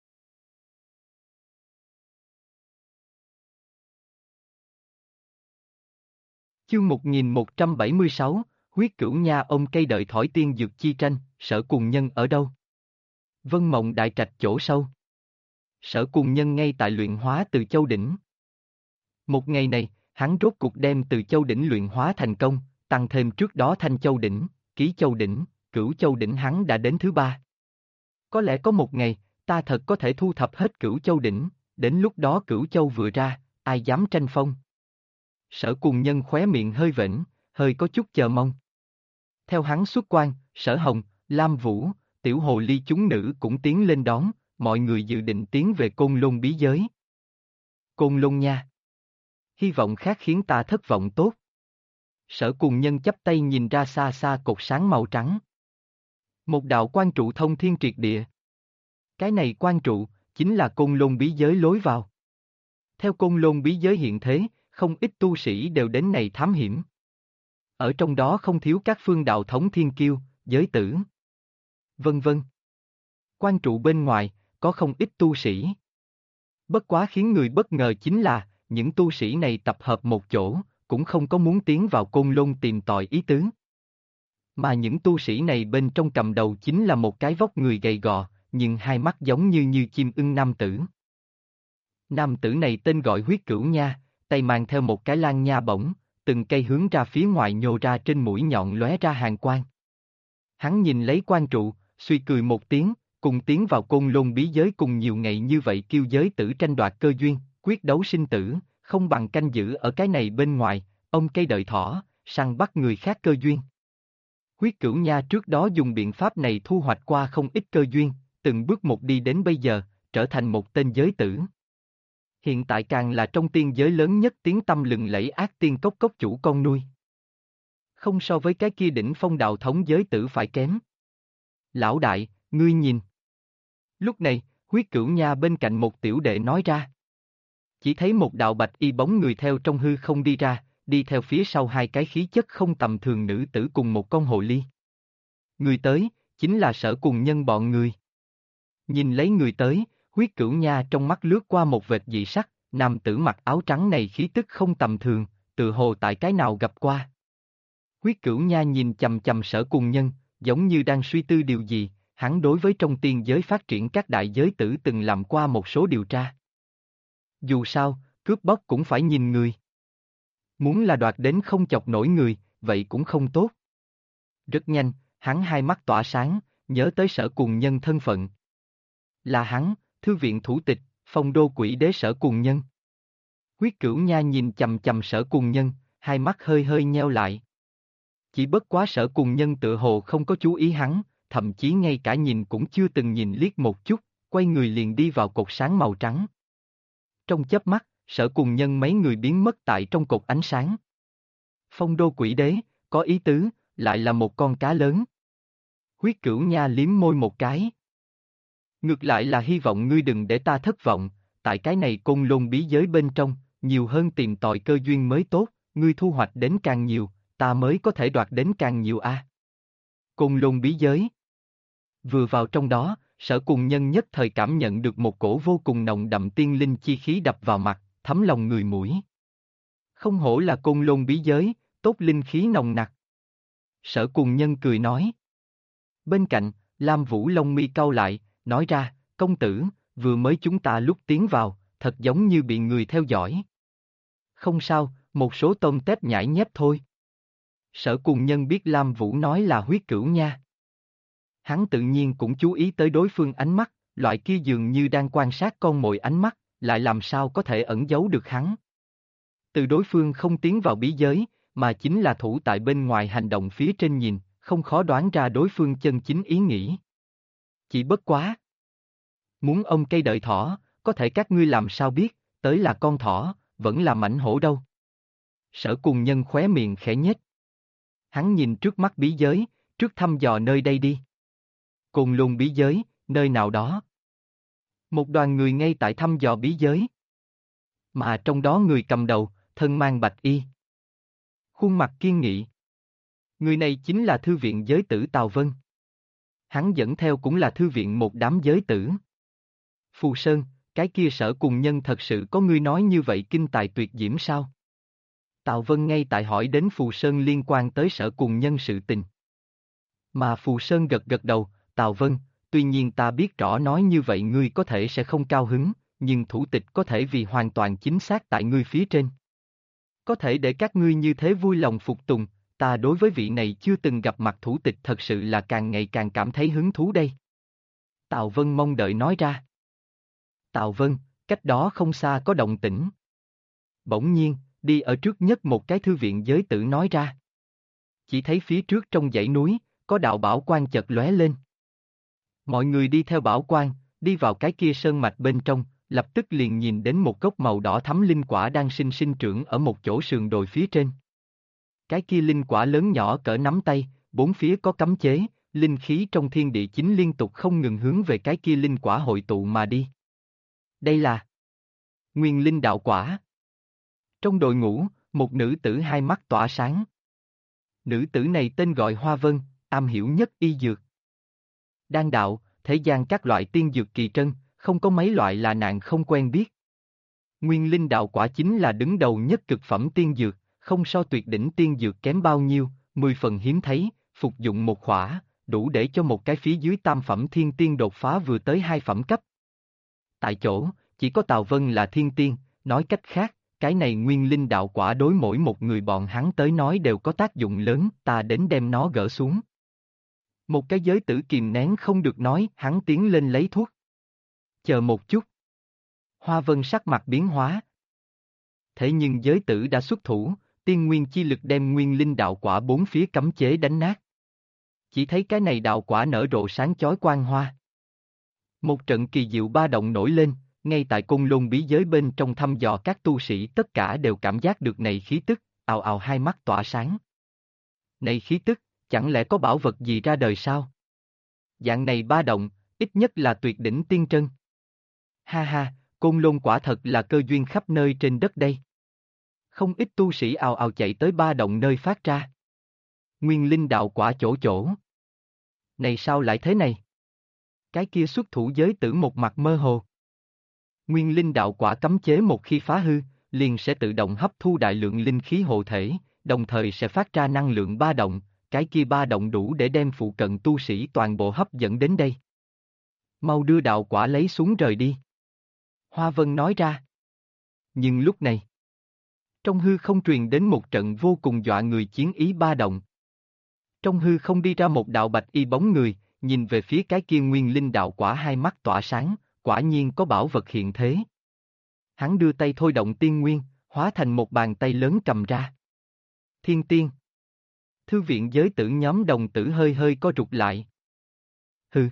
Chương 1176, huyết cửu nha ông cây đợi thỏi tiên dược chi tranh, Sở Cùng Nhân ở đâu? Vân Mộng đại trạch chỗ sâu. Sở Cùng Nhân ngay tại luyện hóa Từ Châu Đỉnh. Một ngày này, hắn rốt cuộc đem Từ Châu Đỉnh luyện hóa thành công, tăng thêm trước đó Thanh Châu Đỉnh, Ký Châu Đỉnh, Cửu Châu Đỉnh hắn đã đến thứ 3. Có lẽ có một ngày, ta thật có thể thu thập hết Cửu Châu Đỉnh, đến lúc đó Cửu Châu vừa ra, ai dám tranh phong. Sở Cùng Nhân khóe miệng hơi vểnh, hơi có chút chờ mong. Theo hắn xuất quan, Sở Hồng, Lam Vũ, Tiểu Hồ Ly chúng nữ cũng tiến lên đón, mọi người dự định tiến về Côn Lôn bí giới. Côn Lôn nha. Hy vọng khác khiến ta thất vọng tốt. Sở Cùng Nhân chắp tay nhìn ra xa xa cột sáng màu trắng. Một đạo quan trụ thông thiên triệt địa. Cái này quan trụ, chính là Côn Lôn bí giới lối vào. Theo Côn Lôn bí giới hiện thế, không ít tu sĩ đều đến này thám hiểm. Ở trong đó không thiếu các phương đạo thống thiên kiêu, giới tử, vân vân. Quan trụ bên ngoài, có không ít tu sĩ. Bất quá khiến người bất ngờ chính là, những tu sĩ này tập hợp một chỗ, cũng không có muốn tiến vào Côn Lôn tìm tòi ý tứ. Mà những tu sĩ này bên trong cầm đầu chính là một cái vóc người gầy gò, nhưng hai mắt giống như chim ưng nam tử. Nam tử này tên gọi Huyết Cửu Nha, tay mang theo một cái lan nha bổng, từng cây hướng ra phía ngoài nhô ra trên mũi nhọn lóe ra hàn quang. Hắn nhìn lấy quan trụ, suy cười một tiếng, cùng tiến vào Côn Lôn bí giới cùng nhiều ngày như vậy kêu giới tử tranh đoạt cơ duyên, quyết đấu sinh tử, không bằng canh giữ ở cái này bên ngoài, ông cây đợi thỏ, săn bắt người khác cơ duyên. Huyết Cửu Nha trước đó dùng biện pháp này thu hoạch qua không ít cơ duyên, từng bước một đi đến bây giờ, trở thành một tên giới tử. Hiện tại càng là trong tiên giới lớn nhất tiếng tăm lừng lẫy ác tiên cốc cốc chủ con nuôi. Không so với cái kia đỉnh phong đạo thống giới tử phải kém. Lão đại, ngươi nhìn. Lúc này, Huyết Cửu Nha bên cạnh một tiểu đệ nói ra. Chỉ thấy một đạo bạch y bóng người theo trong hư không đi ra, đi theo phía sau hai cái khí chất không tầm thường nữ tử cùng một con hồ ly. Người tới, chính là Sở Cùng Nhân bọn người. Nhìn lấy người tới, Huyết Cửu Nha trong mắt lướt qua một vệt dị sắc, nam tử mặc áo trắng này khí tức không tầm thường, tự hồ tại cái nào gặp qua. Huyết Cửu Nha nhìn chầm chầm Sở Cùng Nhân, giống như đang suy tư điều gì, hắn đối với trong tiên giới phát triển các đại giới tử từng làm qua một số điều tra. Dù sao, cướp bóc cũng phải nhìn người. Muốn là đoạt đến không chọc nổi người, vậy cũng không tốt. Rất nhanh, hắn hai mắt tỏa sáng, nhớ tới Sở Cùng Nhân thân phận. Là hắn, thư viện thủ tịch, phong đô quỷ đế Sở Cùng Nhân. Huyết Cửu Nha nhìn chầm chầm Sở Cùng Nhân, hai mắt hơi hơi nheo lại. Chỉ bất quá Sở Cùng Nhân tựa hồ không có chú ý hắn, thậm chí ngay cả nhìn cũng chưa từng nhìn liếc một chút, quay người liền đi vào cột sáng màu trắng. Trong chớp mắt, Sở Cùng Nhân mấy người biến mất tại trong cột ánh sáng. Phong đô quỷ đế, có ý tứ, lại là một con cá lớn. Huyết Cửu Nha liếm môi một cái. Ngược lại là hy vọng ngươi đừng để ta thất vọng, tại cái này Côn Lôn bí giới bên trong, nhiều hơn tìm tòi cơ duyên mới tốt, ngươi thu hoạch đến càng nhiều, ta mới có thể đoạt đến càng nhiều a. Côn Lôn bí giới. Vừa vào trong đó, Sở Cùng Nhân nhất thời cảm nhận được một cổ vô cùng nồng đậm tiên linh chi khí đập vào mặt, thấm lòng người mũi. Không hổ là Côn Lôn bí giới, tốt linh khí nồng nặc. Sở Cùng Nhân cười nói. Bên cạnh, Lam Vũ lông mi cau lại, nói ra, công tử, vừa mới chúng ta lúc tiến vào, thật giống như bị người theo dõi. Không sao, một số tôm tép nhãi nhép thôi. Sở Cùng Nhân biết Lam Vũ nói là huyết cửu nha. Hắn tự nhiên cũng chú ý tới đối phương ánh mắt, loại kia dường như đang quan sát con mồi ánh mắt, lại làm sao có thể ẩn giấu được hắn. Từ đối phương không tiến vào bí giới, mà chính là thủ tại bên ngoài hành động phía trên nhìn, không khó đoán ra đối phương chân chính ý nghĩ. Chỉ bất quá. Muốn ôm cây đợi thỏ, có thể các ngươi làm sao biết, tới là con thỏ, vẫn là mãnh hổ đâu. Sở Cùng Nhân khóe miệng khẽ nhếch. Hắn nhìn trước mắt bí giới, trước thăm dò nơi đây đi. Côn Lôn bí giới, nơi nào đó. Một đoàn người ngay tại thăm dò bí giới. Mà trong đó người cầm đầu, thân mang bạch y. Khuôn mặt kiên nghị. Người này chính là thư viện giới tử Tào Vân. Hắn dẫn theo cũng là thư viện một đám giới tử. Phù Sơn, cái kia Sở Cùng Nhân thật sự có ngươi nói như vậy kinh tài tuyệt diễm sao? Tào Vân ngay tại hỏi đến Phù Sơn liên quan tới Sở Cùng Nhân sự tình. Mà Phù Sơn gật gật đầu, Tào Vân, tuy nhiên ta biết rõ nói như vậy ngươi có thể sẽ không cao hứng, nhưng thủ tịch có thể vì hoàn toàn chính xác tại ngươi phía trên. Có thể để các ngươi như thế vui lòng phục tùng, ta đối với vị này chưa từng gặp mặt thủ tịch thật sự là càng ngày càng cảm thấy hứng thú đây. Tào Vân mong đợi nói ra. Tào Vân, cách đó không xa có động tĩnh. Bỗng nhiên, đi ở trước nhất một cái thư viện giới tử nói ra. Chỉ thấy phía trước trong dãy núi, có đạo bảo quang chợt lóe lên. Mọi người đi theo bảo quang, đi vào cái kia sơn mạch bên trong, lập tức liền nhìn đến một gốc màu đỏ thắm linh quả đang sinh trưởng ở một chỗ sườn đồi phía trên. Cái kia linh quả lớn nhỏ cỡ nắm tay, bốn phía có cấm chế, linh khí trong thiên địa chính liên tục không ngừng hướng về cái kia linh quả hội tụ mà đi. Đây là Nguyên Linh đạo quả. Trong đội ngũ, một nữ tử hai mắt tỏa sáng. Nữ tử này tên gọi Hoa Vân, am hiểu nhất y dược. Đan đạo, thế gian các loại tiên dược kỳ trân, không có mấy loại là nàng không quen biết. Nguyên Linh đạo quả chính là đứng đầu nhất cực phẩm tiên dược, không so tuyệt đỉnh tiên dược kém bao nhiêu, 10 phần hiếm thấy, phục dụng một khỏa, đủ để cho một cái phía dưới tam phẩm thiên tiên đột phá vừa tới 2 phẩm cấp. Tại chỗ, chỉ có Tào Vân là thiên tiên, nói cách khác, cái này Nguyên Linh đạo quả đối mỗi một người bọn hắn tới nói đều có tác dụng lớn, ta đến đem nó gỡ xuống. Một cái giới tử kìm nén không được nói, hắn tiến lên lấy thuốc. Chờ một chút. Hoa Vân sắc mặt biến hóa. Thế nhưng giới tử đã xuất thủ, tiên nguyên chi lực đem Nguyên Linh đạo quả bốn phía cấm chế đánh nát. Chỉ thấy cái này đạo quả nở rộ sáng chói quang hoa. Một trận kỳ diệu ba động nổi lên, ngay tại Côn Lôn bí giới bên trong thăm dò các tu sĩ tất cả đều cảm giác được này khí tức, ào ào hai mắt tỏa sáng. Này khí tức, chẳng lẽ có bảo vật gì ra đời sao? Dạng này ba động, ít nhất là tuyệt đỉnh tiên trân. Ha ha, Côn Lôn quả thật là cơ duyên khắp nơi trên đất đây. Không ít tu sĩ ào ào chạy tới ba động nơi phát ra. Nguyên Linh đạo quả chỗ chỗ. Này sao lại thế này? Cái kia xuất thủ giới tử một mặt mơ hồ. Nguyên Linh đạo quả cấm chế một khi phá hư, liền sẽ tự động hấp thu đại lượng linh khí hộ thể, đồng thời sẽ phát ra năng lượng ba động, cái kia ba động đủ để đem phụ cận tu sĩ toàn bộ hấp dẫn đến đây. Mau đưa đạo quả lấy xuống rời đi. Hoa Vân nói ra. Nhưng lúc này, trong hư không truyền đến một trận vô cùng dọa người chiến ý ba động. Trong hư không đi ra một đạo bạch y bóng người, nhìn về phía cái kia Nguyên Linh đạo quả hai mắt tỏa sáng, quả nhiên có bảo vật hiện thế. Hắn đưa tay thôi động tiên nguyên, hóa thành một bàn tay lớn cầm ra. Thiên tiên. Thư viện giới tử nhóm đồng tử hơi hơi co rụt lại. Hừ.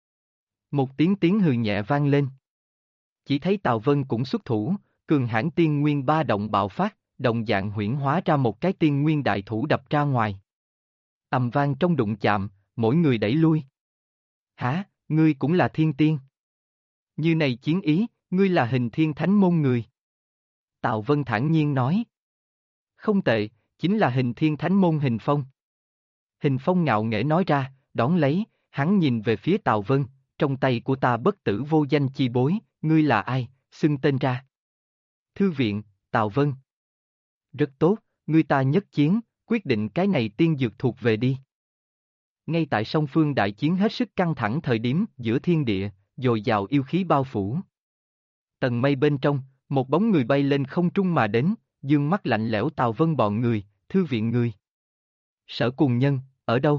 Một tiếng hừ nhẹ vang lên. Chỉ thấy Tào Vân cũng xuất thủ, cường hãn tiên nguyên ba động bạo phát, đồng dạng huyễn hóa ra một cái tiên nguyên đại thủ đập ra ngoài. Ầm vang trong đụng chạm, mỗi người đẩy lui. Hả, ngươi cũng là thiên tiên? Như này chiến ý, ngươi là Hình Thiên Thánh môn người. Tào Vân thản nhiên nói. Không tệ, chính là Hình Thiên Thánh môn Hình Phong. Hình Phong ngạo nghễ nói ra, đón lấy, hắn nhìn về phía Tào Vân, trong tay của ta bất tử vô danh chi bối, ngươi là ai, xưng tên ra. Thư viện, Tào Vân. Rất tốt, ngươi ta nhất chiến, quyết định cái này tiên dược thuộc về đi. Ngay tại song phương đại chiến hết sức căng thẳng thời điểm giữa thiên địa, dồi dào yêu khí bao phủ. Tầng mây bên trong, một bóng người bay lên không trung mà đến, dương mắt lạnh lẽo Tào Vân bọn người, thư viện người. Sở Cùng Nhân, ở đâu?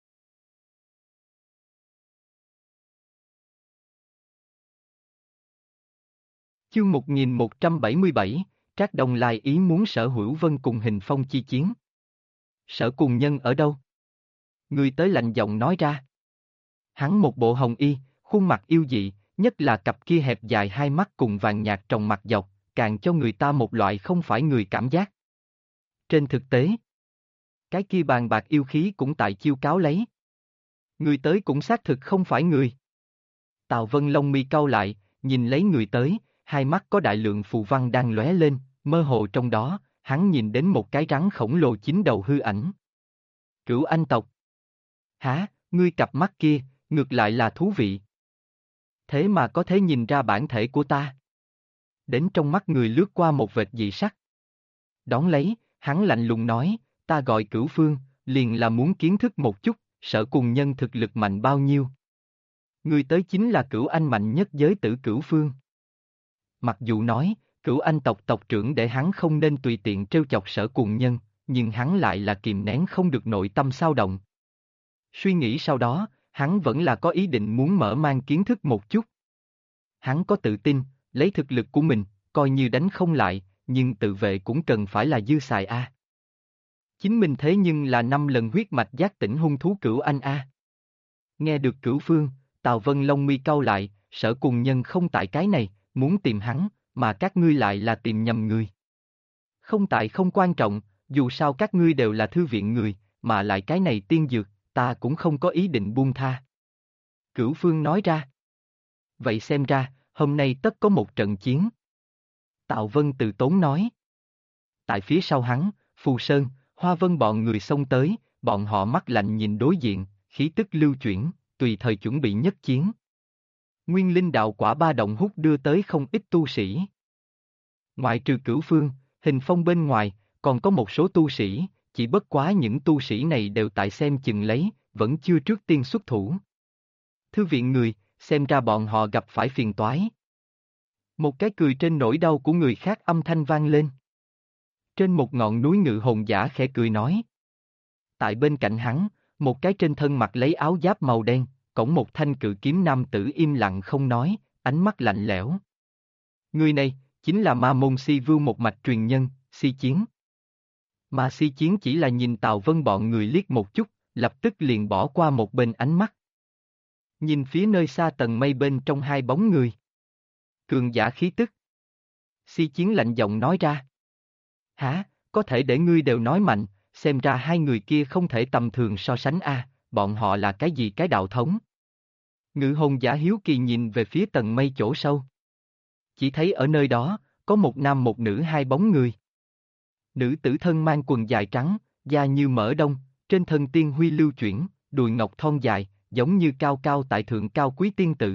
Chương 1177, Trác Đông Lai ý muốn Sở Hữu Vân cùng Hình Phong chi chiến. Sở Cùng Nhân ở đâu? Người tới lạnh giọng nói ra. Hắn một bộ hồng y, khuôn mặt yêu dị, nhất là cặp kia hẹp dài hai mắt cùng vàng nhạt tròng mặt dọc, càng cho người ta một loại không phải người cảm giác. Trên thực tế, cái kia bàn bạc yêu khí cũng tại chiêu cáo lấy. Người tới cũng xác thực không phải người. Tào Vân lông mi cau lại, nhìn lấy người tới, hai mắt có đại lượng phù văn đang lóe lên, mơ hồ trong đó, hắn nhìn đến một cái rắn khổng lồ chín đầu hư ảnh. Cửu Anh tộc. Hả, ngươi cặp mắt kia, ngược lại là thú vị. Thế mà có thể nhìn ra bản thể của ta. Đến trong mắt người lướt qua một vệt dị sắc. Đón lấy, hắn lạnh lùng nói, ta gọi Cửu Phương, liền là muốn kiến thức một chút, Sở Cùng Nhân thực lực mạnh bao nhiêu. Người tới chính là Cửu Anh mạnh nhất giới tử Cửu Phương. Mặc dù nói, Cửu Anh tộc tộc trưởng để hắn không nên tùy tiện trêu chọc Sở Cùng Nhân, nhưng hắn lại là kìm nén không được nội tâm xao động. Suy nghĩ sau đó, hắn vẫn là có ý định muốn mở mang kiến thức một chút. Hắn có tự tin, lấy thực lực của mình, coi như đánh không lại, nhưng tự vệ cũng cần phải là dư xài a. Chính mình thế nhưng là 5 lần huyết mạch giác tỉnh hung thú Cửu Anh a. Nghe được Cửu Phương, Tào Vân lông mi cau lại, Sở Cùng Nhân không tại cái này, muốn tìm hắn, mà các ngươi lại là tìm nhầm người. Không tại không quan trọng, dù sao các ngươi đều là thư viện người, mà lại cái này tiên dược, ta cũng không có ý định buông tha. Cửu Phương nói ra. Vậy xem ra, hôm nay tất có một trận chiến. Tào Vân từ tốn nói. Tại phía sau hắn, Phù Sơn, Hoa Vân bọn người xông tới, bọn họ mắt lạnh nhìn đối diện, khí tức lưu chuyển, tùy thời chuẩn bị nhất chiến. Nguyên linh đạo quả ba động hút đưa tới không ít tu sĩ. Ngoại trừ Cửu Phương, Hình Phong bên ngoài, còn có một số tu sĩ, chỉ bất quá những tu sĩ này đều tại xem chừng lấy, vẫn chưa trước tiên xuất thủ. Thư viện người, xem ra bọn họ gặp phải phiền toái. Một cái cười trên nỗi đau của người khác âm thanh vang lên. Trên một ngọn núi Ngự Hồn Giả khẽ cười nói. Tại bên cạnh hắn, một cái trên thân mặc lấy áo giáp màu đen, cõng một thanh cự kiếm nam tử im lặng không nói, ánh mắt lạnh lẽo. Người này, chính là Ma Môn Si Vưu một mạch truyền nhân, Si Chiến. Mà Si Chiến chỉ là nhìn Tào Vân bọn người liếc một chút, lập tức liền bỏ qua một bên ánh mắt. Nhìn phía nơi xa tầng mây bên trong hai bóng người. Cường giả khí tức. Si Chiến lạnh giọng nói ra. Hả, có thể để ngươi đều nói mạnh, xem ra hai người kia không thể tầm thường so sánh a, bọn họ là cái gì cái đạo thống? Ngự Hồn Giả hiếu kỳ nhìn về phía tầng mây chỗ sâu. Chỉ thấy ở nơi đó, có một nam một nữ hai bóng người. Nữ tử thân mang quần dài trắng, da như mỡ đông, trên thân tiên huy lưu chuyển, đùi ngọc thon dài, giống như cao cao tại thượng cao quý tiên tử.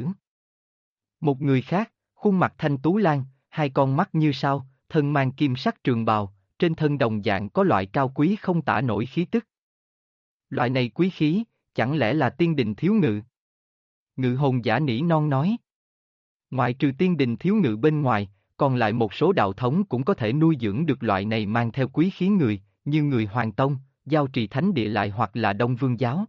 Một người khác, khuôn mặt thanh tú lan, hai con mắt như sao, thân mang kim sắc trường bào, trên thân đồng dạng có loại cao quý không tả nổi khí tức. Loại này quý khí, chẳng lẽ là tiên đình thiếu ngự? Ngự Hồn Giả nỉ non nói. Ngoài trừ tiên đình thiếu ngự bên ngoài, còn lại một số đạo thống cũng có thể nuôi dưỡng được loại này mang theo quý khí người, như người Hoàng Tông, Giao Trì Thánh Địa lại hoặc là Đông Vương Giáo.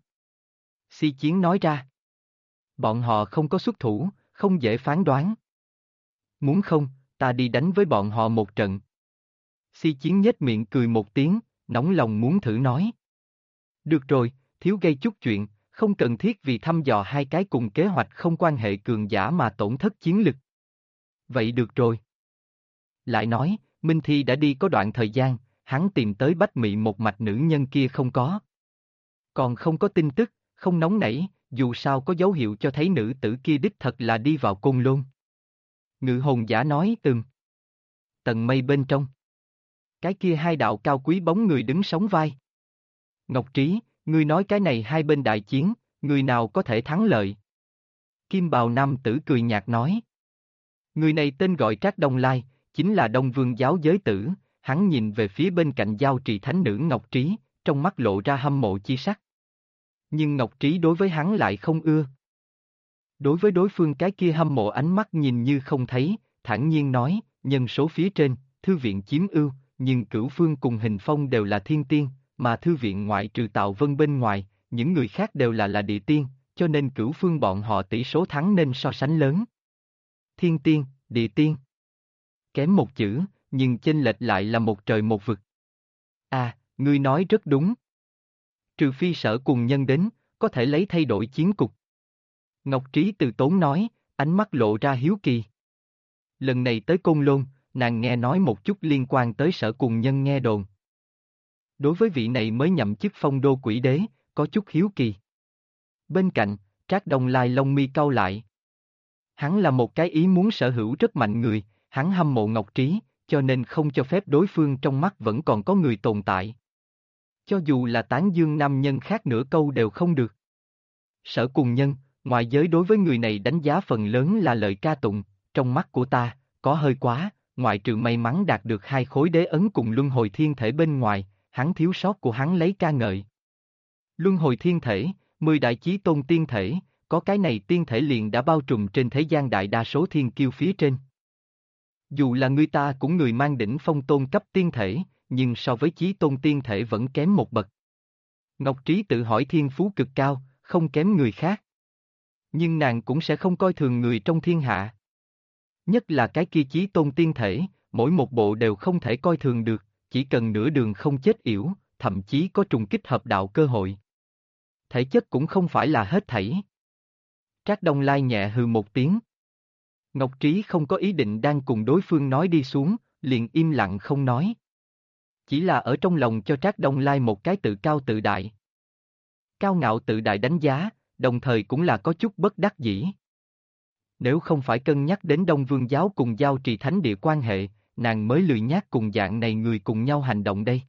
Si Chiến nói ra. Bọn họ không có xuất thủ, không dễ phán đoán. Muốn không, ta đi đánh với bọn họ một trận. Si Chiến nhếch miệng cười một tiếng, nóng lòng muốn thử nói. Được rồi, thiếu gây chút chuyện, không cần thiết vì thăm dò hai cái cùng kế hoạch không quan hệ cường giả mà tổn thất chiến lực. Vậy được rồi. Lại nói, Minh Thi đã đi có đoạn thời gian, hắn tìm tới Bách Mị một mạch nữ nhân kia không có. Còn không có tin tức, không nóng nảy, dù sao có dấu hiệu cho thấy nữ tử kia đích thật là đi vào Côn Lôn. Ngự Hồn Giả nói tầng mây bên trong. Cái kia hai đạo cao quý bóng người đứng sóng vai. Ngọc Trí, ngươi nói cái này hai bên đại chiến, người nào có thể thắng lợi? Kim bào nam tử cười nhạt nói. Người này tên gọi Trác Đông Lai, chính là Đông Vương giáo giới tử, hắn nhìn về phía bên cạnh Giao Trì Thánh nữ Ngọc Trí, trong mắt lộ ra hâm mộ chi sắc. Nhưng Ngọc Trí đối với hắn lại không ưa. Đối với đối phương cái kia hâm mộ ánh mắt nhìn như không thấy, thản nhiên nói, nhân số phía trên, thư viện chiếm ưu, nhưng Cửu Phương cùng Hình Phong đều là thiên tiên, mà thư viện ngoại trừ Tào Vân bên ngoài, những người khác đều là địa tiên, cho nên Cửu Phương bọn họ tỷ số thắng nên so sánh lớn. Thiên tiên, địa tiên. Kém một chữ, nhưng chênh lệch lại là một trời một vực. À, ngươi nói rất đúng. Trừ phi Sở Cùng Nhân đến, có thể lấy thay đổi chiến cục. Ngọc Trí từ tốn nói, ánh mắt lộ ra hiếu kỳ. Lần này tới Côn Lôn, nàng nghe nói một chút liên quan tới Sở Cùng Nhân nghe đồn. Đối với vị này mới nhậm chức Phong Đô Quỷ Đế, có chút hiếu kỳ. Bên cạnh, Trác Đông Lai lông mi cau lại. Hắn là một cái ý muốn sở hữu rất mạnh người, hắn hâm mộ Ngọc Trí, cho nên không cho phép đối phương trong mắt vẫn còn có người tồn tại. Cho dù là tán dương nam nhân khác nửa câu đều không được. Sở Cùng Nhân, ngoại giới đối với người này đánh giá phần lớn là lời ca tụng, trong mắt của ta, có hơi quá, ngoại trừ may mắn đạt được 2 khối đế ấn cùng luân hồi thiên thể bên ngoài, hắn thiếu sót của hắn lấy ca ngợi. Luân hồi thiên thể, 10 đại chí tôn tiên thể, có cái này tiên thể liền đã bao trùm trên thế gian đại đa số thiên kiêu phía trên. Dù là người ta cũng người mang đỉnh phong tôn cấp tiên thể, nhưng so với chí tôn tiên thể vẫn kém một bậc. Ngọc Trí tự hỏi thiên phú cực cao, không kém người khác. Nhưng nàng cũng sẽ không coi thường người trong thiên hạ. Nhất là cái kia chí tôn tiên thể, mỗi một bộ đều không thể coi thường được, chỉ cần nửa đường không chết yểu, thậm chí có trùng kích hợp đạo cơ hội. Thể chất cũng không phải là hết thảy. Trác Đông Lai nhẹ hừ một tiếng. Ngọc Trí không có ý định đang cùng đối phương nói đi xuống, liền im lặng không nói. Chỉ là ở trong lòng cho Trác Đông Lai một cái tự cao tự đại. Cao ngạo tự đại đánh giá, đồng thời cũng là có chút bất đắc dĩ. Nếu không phải cân nhắc đến Đông Vương giáo cùng Giao Trì Thánh địa quan hệ, nàng mới lười nhác cùng dạng này người cùng nhau hành động đây.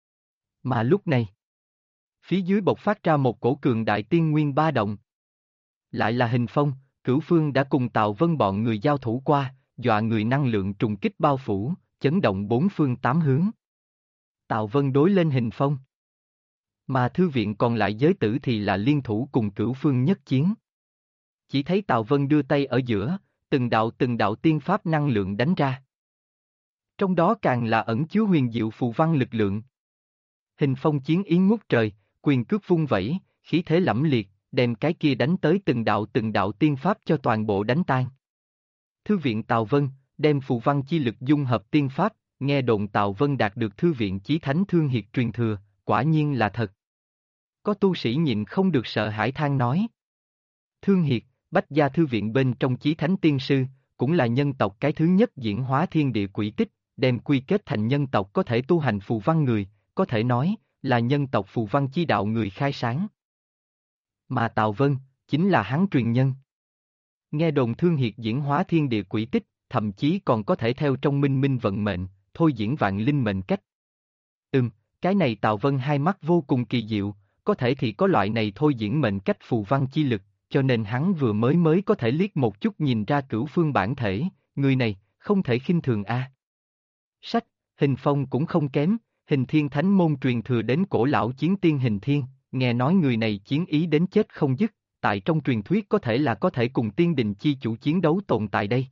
Mà lúc này, phía dưới bộc phát ra một cổ cường đại tiên nguyên ba động. Lại là Hình Phong, Cửu Phương đã cùng Tào Vân bọn người giao thủ qua, dọa người năng lượng trùng kích bao phủ, chấn động bốn phương tám hướng. Tào Vân đối lên Hình Phong. Mà thư viện còn lại giới tử thì là liên thủ cùng Cửu Phương nhất chiến. Chỉ thấy Tào Vân đưa tay ở giữa, từng đạo tiên pháp năng lượng đánh ra. Trong đó càng là ẩn chứa huyền diệu phù văn lực lượng. Hình Phong chiến ý ngút trời, quyền cước vung vẩy, khí thế lẫm liệt, đem cái kia đánh tới từng đạo tiên pháp cho toàn bộ đánh tan. Thư viện Tào Vân, đem phù văn chi lực dung hợp tiên pháp, nghe đồn Tào Vân đạt được thư viện chí thánh Thương Hiệt truyền thừa, quả nhiên là thật. Có tu sĩ nhịn không được sợ hãi than nói. Thương Hiệt, Bách Gia thư viện bên trong chí thánh tiên sư, cũng là nhân tộc cái thứ nhất diễn hóa thiên địa quỷ tích, đem quy kết thành nhân tộc có thể tu hành phù văn người, có thể nói là nhân tộc phù văn chi đạo người khai sáng. Mà Tào Vân, chính là hắn truyền nhân. Nghe đồn Thương Hiệt diễn hóa thiên địa quỷ tích, thậm chí còn có thể theo trong minh minh vận mệnh, thôi diễn vạn linh mệnh cách. Cái này Tào Vân hai mắt vô cùng kỳ diệu, có thể thì có loại này thôi diễn mệnh cách phù văn chi lực, cho nên hắn vừa mới có thể liếc một chút nhìn ra Cửu Phương bản thể, người này, không thể khinh thường a. Sách, Hình Phong cũng không kém, Hình Thiên Thánh môn truyền thừa đến cổ lão chiến tiên Hình Thiên, nghe nói người này chiến ý đến chết không dứt, tại trong truyền thuyết có thể cùng tiên đình chi chủ chiến đấu tồn tại đây.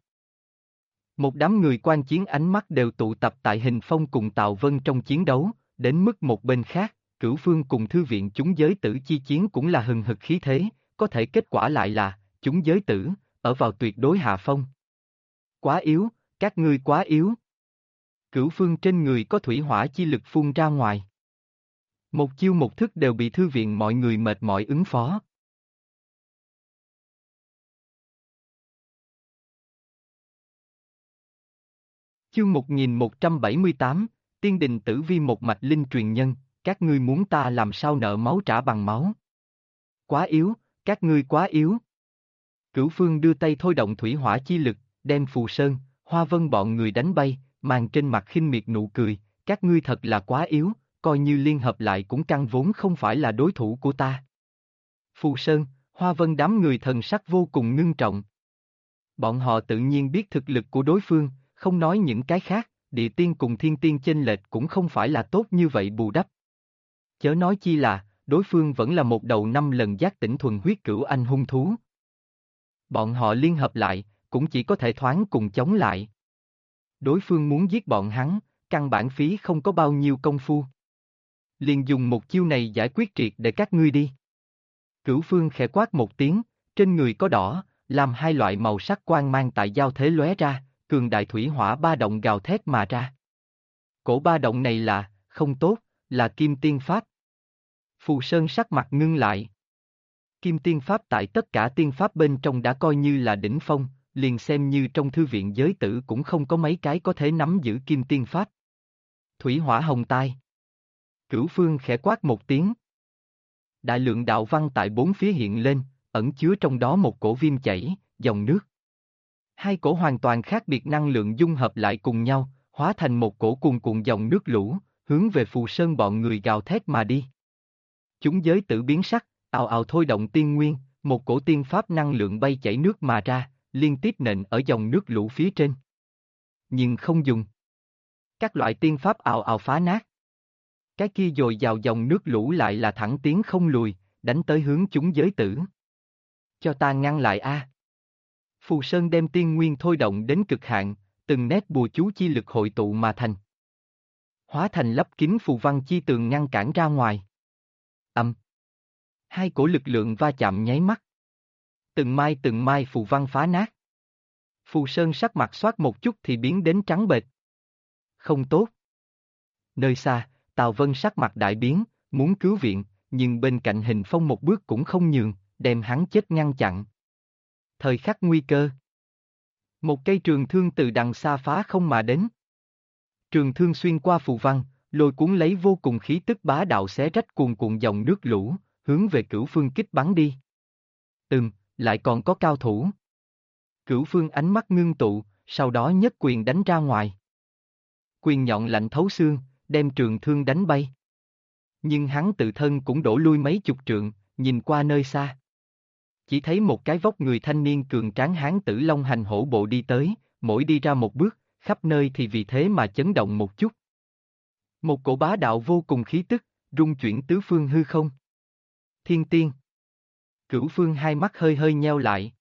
Một đám người quan chiến ánh mắt đều tụ tập tại Hình Phong cùng Tào Vân trong chiến đấu, đến mức một bên khác, Cửu Phương cùng thư viện chúng giới tử chi chiến cũng là hừng hực khí thế, có thể kết quả lại là, chúng giới tử, ở vào tuyệt đối hạ phong. Quá yếu, các ngươi quá yếu. Cửu Phương trên người có thủy hỏa chi lực phun ra ngoài. Một chiêu một thức đều bị thư viện mọi người mệt mỏi ứng phó. Chương 1178, Tiên đình tử vi một mạch linh truyền nhân, các ngươi muốn ta làm sao nợ máu trả bằng máu. Quá yếu, các ngươi quá yếu. Cửu Phương đưa tay thôi động thủy hỏa chi lực, đem Phù Sơn, Hoa Vân bọn người đánh bay, mang trên mặt khinh miệt nụ cười, các ngươi thật là quá yếu, coi như liên hợp lại cũng căn vốn không phải là đối thủ của ta. Phù Sơn, Hoa Vân đám người thần sắc vô cùng ngưng trọng. Bọn họ tự nhiên biết thực lực của đối phương, không nói những cái khác, địa tiên cùng thiên tiên chênh lệch cũng không phải là tốt như vậy bù đắp. Chớ nói chi là, đối phương vẫn là một đầu 5 lần giác tỉnh thuần huyết cửu anh hung thú. Bọn họ liên hợp lại, cũng chỉ có thể thoáng cùng chống lại. Đối phương muốn giết bọn hắn, căn bản phí không có bao nhiêu công phu. Liền dùng một chiêu này giải quyết triệt để các ngươi đi. Cửu Phương khẽ quát một tiếng, trên người có đỏ, làm hai loại màu sắc quang mang tại giao thế lóe ra, cường đại thủy hỏa ba động gào thét mà ra. Cổ ba động này là, không tốt, là Kim Tiên Pháp. Phù Sơn sắc mặt ngưng lại. Kim Tiên Pháp tại tất cả tiên pháp bên trong đã coi như là đỉnh phong, liền xem như trong thư viện giới tử cũng không có mấy cái có thể nắm giữ Kim Tiên Pháp. Thủy hỏa hồng tai. Cửu Phương khẽ quát một tiếng. Đại lượng đạo văn tại bốn phía hiện lên, ẩn chứa trong đó một cổ viêm chảy, dòng nước. Hai cổ hoàn toàn khác biệt năng lượng dung hợp lại cùng nhau, hóa thành một cổ cuồn cuộn dòng nước lũ, hướng về Phù Sơn bọn người gào thét mà đi. Chúng giới tử biến sắc, ào ào thôi động tiên nguyên, một cổ tiên pháp năng lượng bay chảy nước mà ra, liên tiếp nện ở dòng nước lũ phía trên. Nhưng không dùng. Các loại tiên pháp ào ào phá nát. Cái kia dồi dào dòng nước lũ lại là thẳng tiến không lùi, đánh tới hướng chúng giới tử. Cho ta ngăn lại a! Phù Sơn đem tiên nguyên thôi động đến cực hạn, từng nét bùa chú chi lực hội tụ mà thành. Hóa thành lấp kín phù văn chi tường ngăn cản ra ngoài. Hai cổ lực lượng va chạm nháy mắt. Từng mai phù văn phá nát. Phù Sơn sắc mặt xoát một chút thì biến đến trắng bệch. Không tốt. Nơi xa, Tào Vân sắc mặt đại biến, muốn cứu viện, nhưng bên cạnh Hình Phong một bước cũng không nhường, đem hắn chết ngăn chặn. Thời khắc nguy cơ. Một cây trường thương từ đằng xa phá không mà đến. Trường thương xuyên qua phù văn, lôi cuốn lấy vô cùng khí tức bá đạo xé rách cuồn cuộn dòng nước lũ, hướng về Cửu Phương kích bắn đi. Lại còn có cao thủ. Cửu Phương ánh mắt ngưng tụ, sau đó nhất quyền đánh ra ngoài. Quyền nhọn lạnh thấu xương, đem trường thương đánh bay. Nhưng hắn tự thân cũng đổ lui mấy chục trượng, nhìn qua nơi xa. Chỉ thấy một cái vóc người thanh niên cường tráng hán tử long hành hổ bộ đi tới, mỗi đi ra một bước, khắp nơi thì vì thế mà chấn động một chút. Một cổ bá đạo vô cùng khí tức, rung chuyển tứ phương hư không. Thiên Tiên. Cửu Phương hai mắt hơi hơi nheo lại.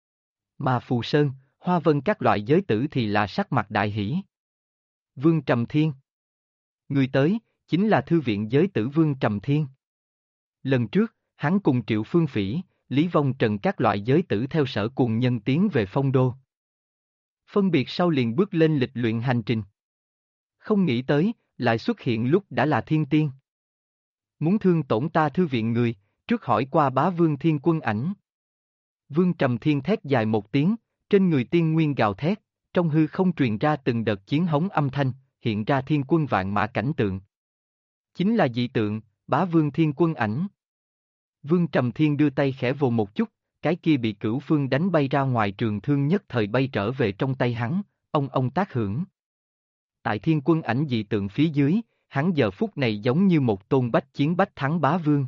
Mà Phù Sơn, Hoa Vân các loại giới tử thì là sắc mặt đại hỷ. Vương Trầm Thiên. Người tới, chính là thư viện giới tử Vương Trầm Thiên. Lần trước, hắn cùng Triệu Phương Phỉ, Lý Vong Trần các loại giới tử theo Sở Cuồng Nhân tiến về Phong Đô. Phân biệt sau liền bước lên lịch luyện hành trình. Không nghĩ tới, lại xuất hiện lúc đã là Thiên Tiên. Muốn thương tổn ta thư viện người, trước hỏi qua bá Vương Thiên Quân ảnh. Vương Trầm Thiên thét dài một tiếng, trên người tiên nguyên gào thét, trong hư không truyền ra từng đợt chiến hống âm thanh, hiện ra thiên quân vạn mã cảnh tượng. Chính là dị tượng, bá Vương Thiên Quân ảnh. Vương Trầm Thiên đưa tay khẽ vồ một chút, cái kia bị Cửu Phương đánh bay ra ngoài trường thương nhất thời bay trở về trong tay hắn, ông tác hưởng. Tại Thiên Quân ảnh dị tượng phía dưới, hắn giờ phút này giống như một tôn bách chiến bách thắng bá vương.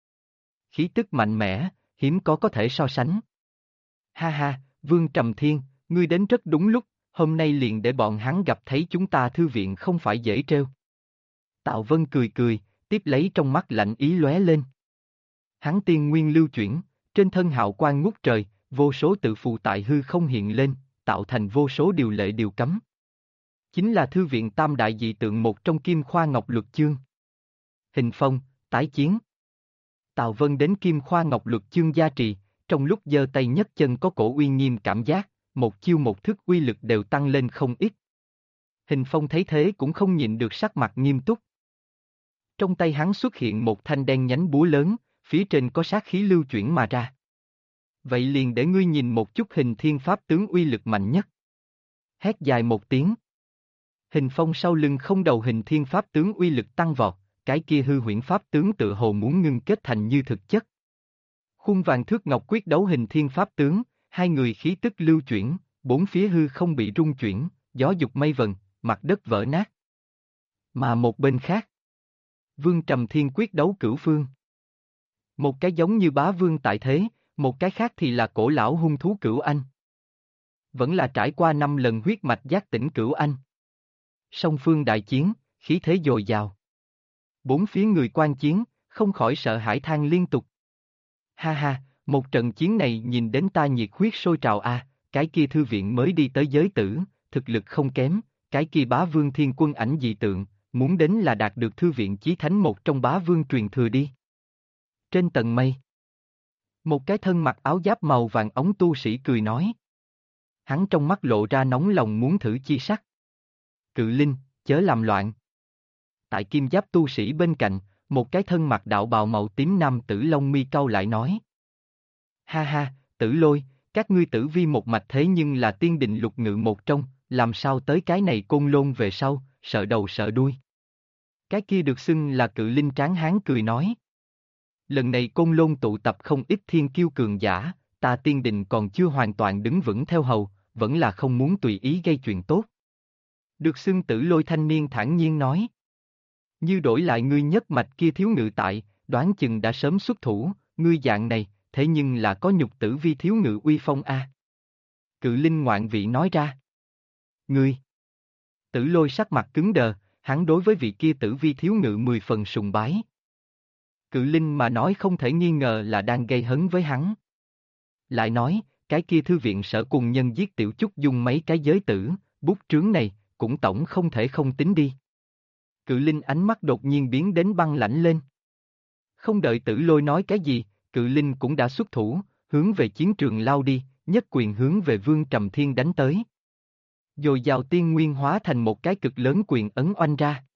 Khí tức mạnh mẽ, hiếm có thể so sánh. Ha ha, Vương Trầm Thiên, ngươi đến rất đúng lúc, hôm nay liền để bọn hắn gặp thấy chúng ta thư viện không phải dễ trêu. Tạo Vân cười cười, tiếp lấy trong mắt lạnh ý lóe lên. Hắn tiên nguyên lưu chuyển, trên thân hào quang ngút trời, vô số tự phù tại hư không hiện lên, tạo thành vô số điều lệ điều cấm. Chính là thư viện tam đại dị tượng một trong Kim Khoa Ngọc Luật Chương. Hình Phong, tái chiến. Tào Vân đến Kim Khoa Ngọc Luật Chương gia trì, trong lúc giơ tay nhấc chân có cổ uy nghiêm cảm giác, một chiêu một thức uy lực đều tăng lên không ít. Hình Phong thấy thế cũng không nhịn được sắc mặt nghiêm túc. Trong tay hắn xuất hiện một thanh đen nhánh búa lớn, phía trên có sát khí lưu chuyển mà ra. Vậy liền để ngươi nhìn một chút Hình Thiên Pháp tướng uy lực mạnh nhất. Hét dài một tiếng. Hình Phong sau lưng không đầu Hình Thiên Pháp tướng uy lực tăng vọt, cái kia hư huyễn Pháp tướng tự hồ muốn ngưng kết thành như thực chất. Khuôn vàng thước ngọc quyết đấu Hình Thiên Pháp tướng, hai người khí tức lưu chuyển, bốn phía hư không bị rung chuyển, gió dục mây vần, mặt đất vỡ nát. Mà một bên khác, Vương Trầm Thiên quyết đấu Cửu Phương. Một cái giống như bá vương tại thế, một cái khác thì là cổ lão hung thú Cửu Anh. Vẫn là trải qua 5 lần huyết mạch giác tỉnh Cửu Anh. Song phương đại chiến, khí thế dồi dào. Bốn phía người quan chiến, không khỏi sợ hãi than liên tục. Ha ha, một trận chiến này nhìn đến ta nhiệt huyết sôi trào a, cái kia thư viện mới đi tới giới tử, thực lực không kém, cái kia bá vương thiên quân ảnh dị tượng, muốn đến là đạt được thư viện chí thánh một trong bá vương truyền thừa đi. Trên tầng mây, một cái thân mặc áo giáp màu vàng ống tu sĩ cười nói. Hắn trong mắt lộ ra nóng lòng muốn thử chi sắc. Cự linh, chớ làm loạn. Tại kim giáp tu sĩ bên cạnh, một cái thân mặc đạo bào màu tím nam tử lông mi cau lại nói. Ha ha, Tử Lôi, các ngươi Tử Vi một mạch thế nhưng là tiên định lục ngự một trong, làm sao tới cái này Côn Lôn về sau, sợ đầu sợ đuôi. Cái kia được xưng là cự linh tráng hán cười nói. Lần này Côn Lôn tụ tập không ít thiên kiêu cường giả, ta tiên định còn chưa hoàn toàn đứng vững theo hầu, vẫn là không muốn tùy ý gây chuyện tốt. Được xưng Tử Lôi thanh niên thản nhiên nói. Như đổi lại ngươi nhất mạch kia thiếu ngự tại, đoán chừng đã sớm xuất thủ, ngươi dạng này, thế nhưng là có nhục Tử Vi thiếu ngự uy phong a. Cự linh ngoạn vị nói ra. Ngươi. Tử Lôi sắc mặt cứng đờ, hắn đối với vị kia Tử Vi thiếu ngự 10 phần sùng bái. Cự linh mà nói không thể nghi ngờ là đang gây hấn với hắn. Lại nói, cái kia thư viện sở cùng nhân giết Tiểu Chúc dùng mấy cái giới tử, bút trướng này, cũng tổng không thể không tính đi. Cự linh ánh mắt đột nhiên biến đến băng lãnh lên. Không đợi Tử Lôi nói cái gì, cự linh cũng đã xuất thủ, hướng về chiến trường lao đi, nhất quyền hướng về Vương Trầm Thiên đánh tới. Dồi dào tiên nguyên hóa thành một cái cực lớn quyền ấn oanh ra.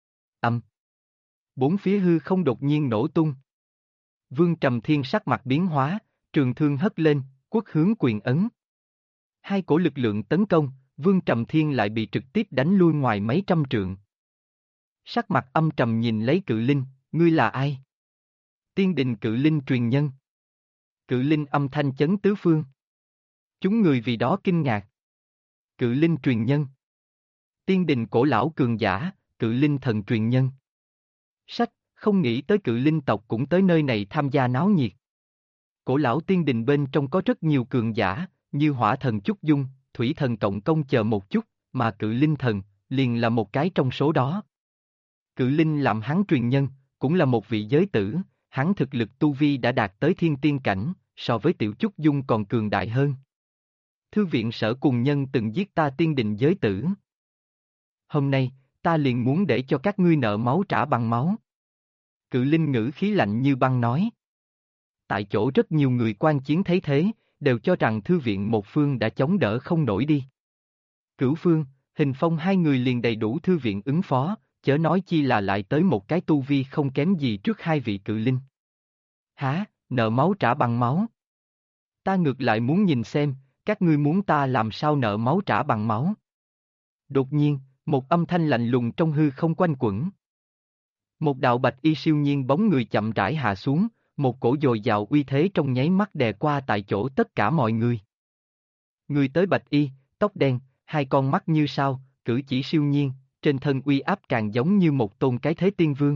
Bốn phía hư không đột nhiên nổ tung. Vương Trầm Thiên sắc mặt biến hóa, trường thương hất lên, quất hướng quyền ấn. Hai cổ lực lượng tấn công, Vương Trầm Thiên lại bị trực tiếp đánh lui ngoài mấy trăm trượng. Sắc mặt âm trầm nhìn lấy cự linh, ngươi là ai? Tiên đình cự linh truyền nhân. Cự linh âm thanh chấn tứ phương. Chúng người vì đó kinh ngạc. Cự linh truyền nhân. Tiên đình cổ lão cường giả, cự linh thần truyền nhân. Sách, không nghĩ tới cự linh tộc cũng tới nơi này tham gia náo nhiệt. Cổ lão tiên đình bên trong có rất nhiều cường giả, như hỏa thần Chúc Dung, thủy thần Cộng Công chờ một chút, mà cự linh thần, liền là một cái trong số đó. Cự linh làm hắn truyền nhân, cũng là một vị giới tử, hắn thực lực tu vi đã đạt tới thiên tiên cảnh, so với Tiểu Chúc Dung còn cường đại hơn. Thư viện sở cùng nhân từng giết ta tiên đình giới tử. Hôm nay, ta liền muốn để cho các ngươi nợ máu trả bằng máu. Cự linh ngữ khí lạnh như băng nói. Tại chỗ rất nhiều người quan chiến thấy thế, đều cho rằng thư viện một phương đã chống đỡ không nổi đi. Cửu Phương, Hình Phong hai người liền đầy đủ thư viện ứng phó, chớ nói chi là lại tới một cái tu vi không kém gì trước hai vị cự linh. Hả, nợ máu trả bằng máu? Ta ngược lại muốn nhìn xem, các ngươi muốn ta làm sao nợ máu trả bằng máu? Đột nhiên, một âm thanh lạnh lùng trong hư không quanh quẩn. Một đạo bạch y siêu nhiên bóng người chậm rãi hạ xuống, một cổ dồi dào uy thế trong nháy mắt đè qua tại chỗ tất cả mọi người. Người tới bạch y, tóc đen, hai con mắt như sao, cử chỉ siêu nhiên, trên thân uy áp càng giống như một tôn cái thế tiên vương.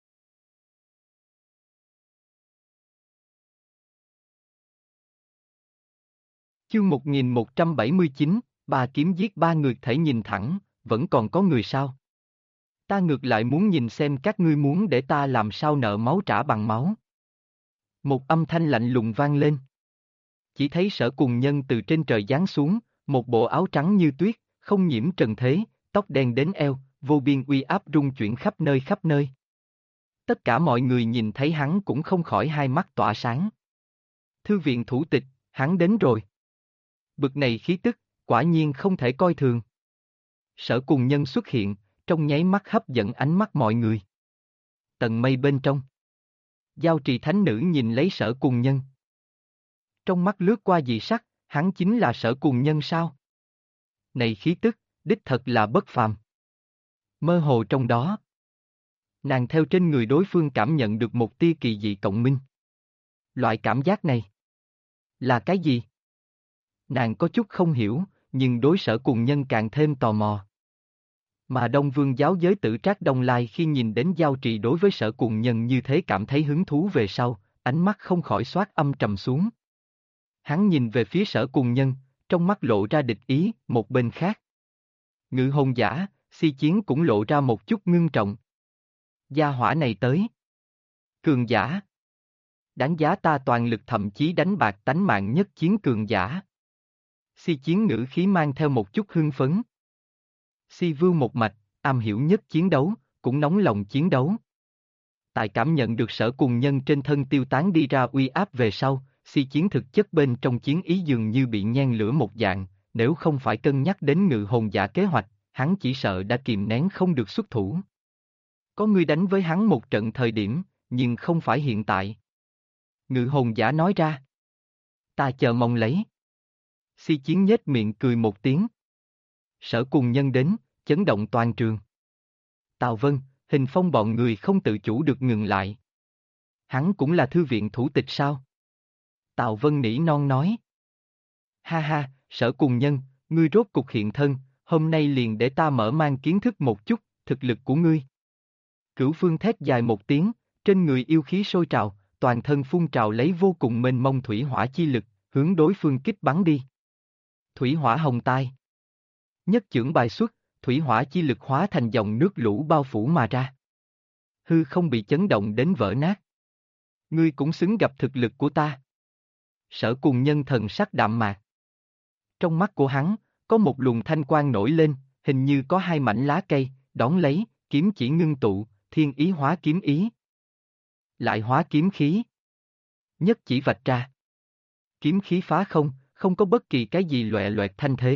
Chương 1179, ba kiếm giết ba người thể nhìn thẳng, vẫn còn có người sao? Ta ngược lại muốn nhìn xem các ngươi muốn để ta làm sao nợ máu trả bằng máu. Một âm thanh lạnh lùng vang lên. Chỉ thấy Sở Cùng Nhân từ trên trời giáng xuống, một bộ áo trắng như tuyết, không nhiễm trần thế, tóc đen đến eo, vô biên uy áp rung chuyển khắp nơi khắp nơi. Tất cả mọi người nhìn thấy hắn cũng không khỏi hai mắt tỏa sáng. Thư viện thủ tịch, hắn đến rồi. Bực này khí tức, quả nhiên không thể coi thường. Sở Cùng Nhân xuất hiện, trong nháy mắt hấp dẫn ánh mắt mọi người. Tầng mây bên trong. Giao trì thánh nữ nhìn lấy Sở Cùng Nhân. Trong mắt lướt qua dị sắc, hắn chính là Sở Cùng Nhân sao? Này khí tức, đích thật là bất phàm. Mơ hồ trong đó. Nàng theo trên người đối phương cảm nhận được một tia kỳ dị cộng minh. Loại cảm giác này là cái gì? Nàng có chút không hiểu, nhưng đối Sở Cùng Nhân càng thêm tò mò. Mà Đông Vương giáo giới tử Trác Đông Lai khi nhìn đến Giao Trì đối với Sở Cùng Nhân như thế cảm thấy hứng thú về sau, ánh mắt không khỏi xoát âm trầm xuống. Hắn nhìn về phía Sở Cùng Nhân, trong mắt lộ ra địch ý, một bên khác. Ngự hồn giả, Si Chiến cũng lộ ra một chút ngưng trọng. Gia hỏa này tới. Cường giả. Đáng giá ta toàn lực thậm chí đánh bạc tánh mạng nhất chiến cường giả. Si chiến ngữ khí mang theo một chút hưng phấn. Si vưu một mạch, am hiểu nhất chiến đấu, cũng nóng lòng chiến đấu. Tại cảm nhận được sở cùng nhân trên thân tiêu tán đi ra uy áp về sau, si chiến thực chất bên trong chiến ý dường như bị nhen lửa một dạng, nếu không phải cân nhắc đến ngự hồn giả kế hoạch, hắn chỉ sợ đã kìm nén không được xuất thủ. Có người đánh với hắn một trận thời điểm, nhưng không phải hiện tại. Ngự hồn giả nói ra. Ta chờ mong lấy. Si chiến nhếch miệng cười một tiếng. Sở cùng nhân đến, chấn động toàn trường. Tào Vân, Hình Phong bọn người không tự chủ được ngừng lại. Hắn cũng là thư viện thủ tịch sao? Tào Vân nỉ non nói. Ha ha, Sở cùng nhân, ngươi rốt cục hiện thân, hôm nay liền để ta mở mang kiến thức một chút, thực lực của ngươi. Cửu Phương thét dài một tiếng, trên người yêu khí sôi trào, toàn thân phun trào lấy vô cùng mênh mông thủy hỏa chi lực, hướng đối phương kích bắn đi. Thủy hỏa hồng tai. Nhất chưởng bài xuất, thủy hỏa chi lực hóa thành dòng nước lũ bao phủ mà ra. Hư không bị chấn động đến vỡ nát. Ngươi cũng xứng gặp thực lực của ta. Sở cùng nhân thần sắc đạm mạc. Trong mắt của hắn, có một luồng thanh quang nổi lên, hình như có hai mảnh lá cây, đón lấy, kiếm chỉ ngưng tụ, thiên ý hóa kiếm ý. Lại hóa kiếm khí. Nhất chỉ vạch ra. Kiếm khí phá không, không có bất kỳ cái gì loẹ loẹt thanh thế.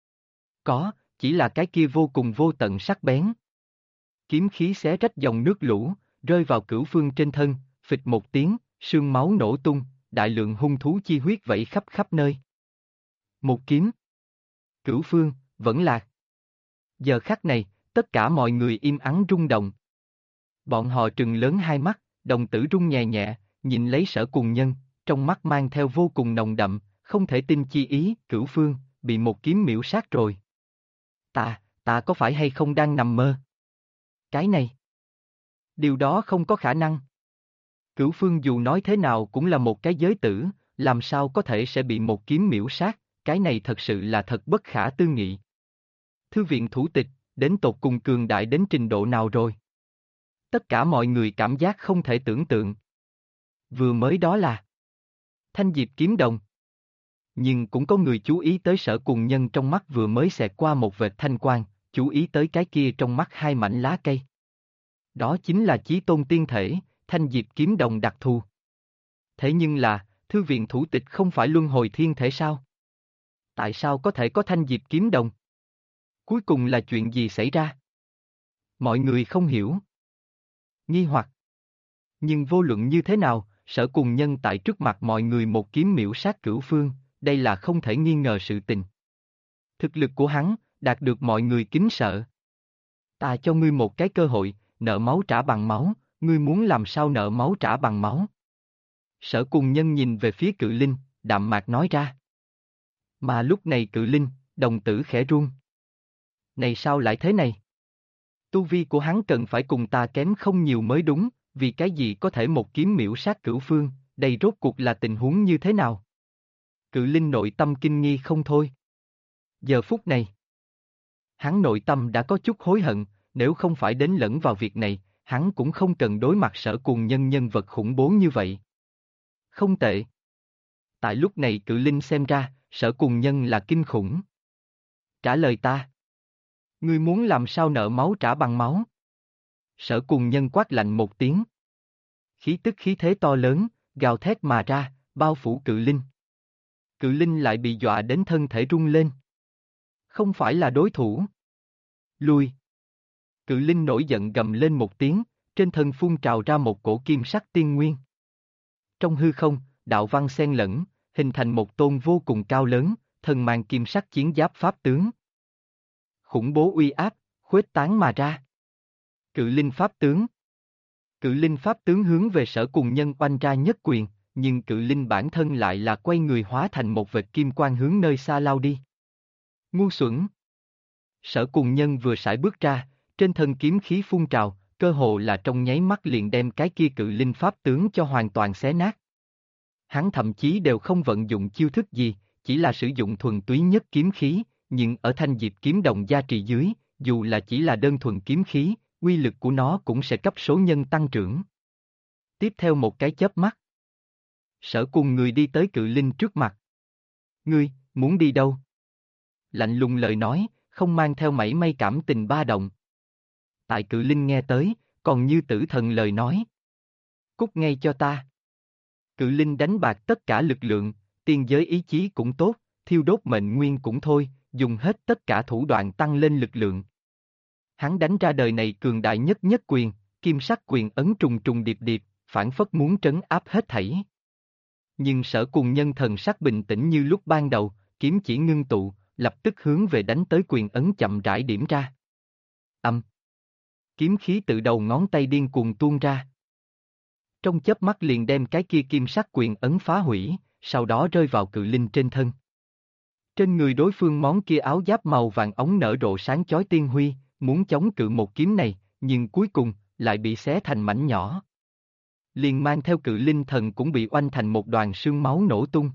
Có, chỉ là cái kia vô cùng vô tận sắc bén. Kiếm khí xé rách dòng nước lũ, rơi vào Cửu Phương trên thân, phịch một tiếng, sương máu nổ tung, đại lượng hung thú chi huyết vẩy khắp khắp nơi. Một kiếm. Cửu Phương, vẫn lạc. Giờ khắc này, tất cả mọi người im ắng rung động. Bọn họ trừng lớn hai mắt, đồng tử rung nhẹ nhẹ, nhìn lấy Sở cùng nhân, trong mắt mang theo vô cùng nồng đậm, không thể tin chi ý, Cửu Phương, bị một kiếm miểu sát rồi. Ta có phải hay không đang nằm mơ? Cái này. Điều đó không có khả năng. Cửu Phương dù nói thế nào cũng là một cái giới tử, làm sao có thể sẽ bị một kiếm miểu sát, cái này thật sự là thật bất khả tư nghị. Thư viện thủ tịch, đến tột cùng cường đại đến trình độ nào rồi? Tất cả mọi người cảm giác không thể tưởng tượng. Vừa mới đó là Thanh Diệp kiếm đồng. Nhưng cũng có người chú ý tới Sở cùng nhân trong mắt vừa mới xẹt qua một vệt thanh quang, chú ý tới cái kia trong mắt hai mảnh lá cây. Đó chính là Chí Tôn tiên thể, Thanh Diệp kiếm đồng đặc thù. Thế nhưng là, thư viện thủ tịch không phải luân hồi thiên thể sao? Tại sao có thể có Thanh Diệp kiếm đồng? Cuối cùng là chuyện gì xảy ra? Mọi người không hiểu. Nghi hoặc. Nhưng vô luận như thế nào, Sở cùng nhân tại trước mặt mọi người một kiếm miểu sát Cửu Phương, đây là không thể nghi ngờ sự tình. Thực lực của hắn, đạt được mọi người kính sợ. Ta cho ngươi một cái cơ hội, nợ máu trả bằng máu, ngươi muốn làm sao nợ máu trả bằng máu? Sở cùng nhân nhìn về phía Cự Linh, đạm mạc nói ra. Mà lúc này Cự Linh, đồng tử khẽ run. Này sao lại thế này? Tu vi của hắn cần phải cùng ta kém không nhiều mới đúng, vì cái gì có thể một kiếm miểu sát Cửu Phương, đây rốt cuộc là tình huống như thế nào? Cự Linh nội tâm kinh nghi không thôi. Giờ phút này, hắn nội tâm đã có chút hối hận, nếu không phải đến lẫn vào việc này, hắn cũng không cần đối mặt Sở cùng nhân vật khủng bố như vậy. Không tệ. Tại lúc này Cự Linh xem ra, Sở cùng nhân là kinh khủng. Trả lời ta. Ngươi muốn làm sao nợ máu trả bằng máu? Sở cùng nhân quát lạnh một tiếng. Khí tức khí thế to lớn, gào thét mà ra, bao phủ Cự Linh. Cự Linh lại bị dọa đến thân thể rung lên. Không phải là đối thủ. Lui. Cự Linh nổi giận gầm lên một tiếng, trên thân phun trào ra một cổ kim sắc tiên nguyên. Trong hư không, đạo văn xen lẫn, hình thành một tôn vô cùng cao lớn, thân mang kim sắc chiến giáp pháp tướng. Khủng bố uy áp, khuếch tán mà ra. Cự Linh pháp tướng. Cự Linh pháp tướng hướng về Sở cùng nhân oanh ra nhất quyền, nhưng Cự Linh bản thân lại là quay người hóa thành một vệt kim quang hướng nơi xa lao đi. Ngu xuẩn. Sở cùng nhân vừa sải bước ra, trên thân kiếm khí phun trào, cơ hồ là trong nháy mắt liền đem cái kia Cự Linh pháp tướng cho hoàn toàn xé nát. Hắn thậm chí đều không vận dụng chiêu thức gì, chỉ là sử dụng thuần túy nhất kiếm khí, nhưng ở Thanh Diệp kiếm đồng gia trì dưới, dù là chỉ là đơn thuần kiếm khí, uy lực của nó cũng sẽ cấp số nhân tăng trưởng. Tiếp theo một cái chớp mắt. Sở cùng người đi tới cự linh trước mặt. Ngươi, muốn đi đâu? Lạnh lùng lời nói, không mang theo mảy may cảm tình ba động. Tại cự linh nghe tới, còn như tử thần lời nói. Cút ngay cho ta. Cự linh đánh bạc tất cả lực lượng, tiên giới ý chí cũng tốt, thiêu đốt mệnh nguyên cũng thôi, dùng hết tất cả thủ đoạn tăng lên lực lượng. Hắn đánh ra đời này cường đại nhất nhất quyền, kim sắc quyền ấn trùng trùng điệp điệp, phản phất muốn trấn áp hết thảy. Nhưng Sở Cùng Nhân thần sắc bình tĩnh như lúc ban đầu, kiếm chỉ ngưng tụ, lập tức hướng về đánh tới quyền ấn chậm rãi điểm ra. Âm. Kiếm khí từ đầu ngón tay điên cuồng tuôn ra. Trong chớp mắt liền đem cái kia kim sắc quyền ấn phá hủy, sau đó rơi vào cự linh trên thân. Trên người đối phương món kia áo giáp màu vàng ống nở rộ sáng chói tiên huy, muốn chống cự một kiếm này, nhưng cuối cùng, lại bị xé thành mảnh nhỏ. Liền mang theo cự linh thần cũng bị oanh thành một đoàn sương máu nổ tung.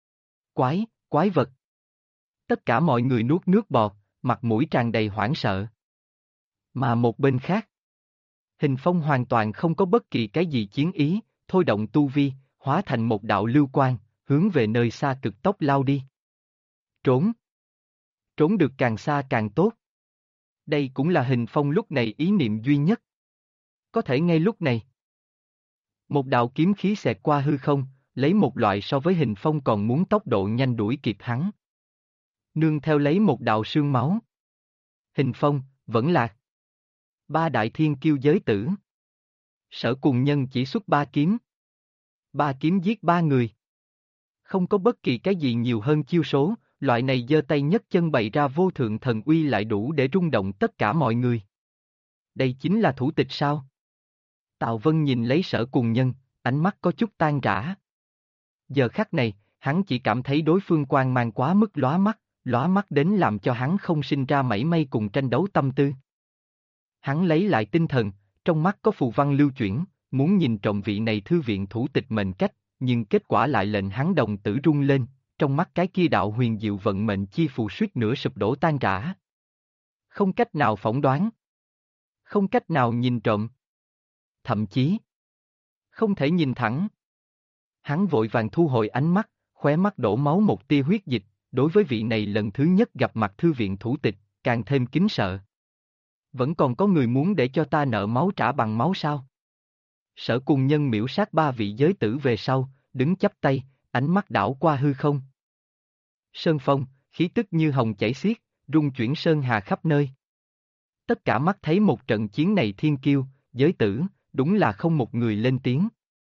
Quái vật. Tất cả mọi người nuốt nước bọt, mặt mũi tràn đầy hoảng sợ. Mà một bên khác, Hình Phong hoàn toàn không có bất kỳ cái gì chiến ý, thôi động tu vi, hóa thành một đạo lưu quang, hướng về nơi xa cực tốc lao đi. Trốn. Trốn được càng xa càng tốt. Đây cũng là Hình Phong lúc này ý niệm duy nhất. Có thể ngay lúc này. Một đạo kiếm khí xẹt qua hư không, lấy một loại so với Hình Phong còn muốn tốc độ nhanh đuổi kịp hắn. Nương theo lấy một đạo sương máu. Hình Phong, vẫn lạc. Ba đại thiên kiêu giới tử. Sở Cùng Nhân chỉ xuất ba kiếm. Ba kiếm giết ba người. Không có bất kỳ cái gì nhiều hơn chiêu số, loại này giơ tay nhấc chân bày ra vô thượng thần uy lại đủ để rung động tất cả mọi người. Đây chính là thủ tịch sao? Tào Vân nhìn lấy Sở Cùng Nhân, ánh mắt có chút tan rã. Giờ khắc này, hắn chỉ cảm thấy đối phương quang mang quá mức lóa mắt đến làm cho hắn không sinh ra mảy may cùng tranh đấu tâm tư. Hắn lấy lại tinh thần, trong mắt có phù văn lưu chuyển, muốn nhìn trộm vị này thư viện thủ tịch mệnh cách, nhưng kết quả lại lệnh hắn đồng tử rung lên, trong mắt cái kia đạo huyền diệu vận mệnh chi phù suýt nửa sụp đổ tan rã. Không cách nào phỏng đoán. Không cách nào nhìn trộm. Thậm chí, không thể nhìn thẳng. Hắn vội vàng thu hồi ánh mắt, khóe mắt đổ máu một tia huyết dịch, đối với vị này lần thứ nhất gặp mặt thư viện thủ tịch, càng thêm kính sợ. Vẫn còn có người muốn để cho ta nợ máu trả bằng máu sao? Sở Cùng Nhân miễu sát ba vị giới tử về sau, đứng chắp tay, ánh mắt đảo qua hư không. Sơn phong, khí tức như hồng chảy xiết, rung chuyển sơn hà khắp nơi. Tất cả mắt thấy một trận chiến này thiên kiêu, giới tử, đúng là không một người lên tiếng.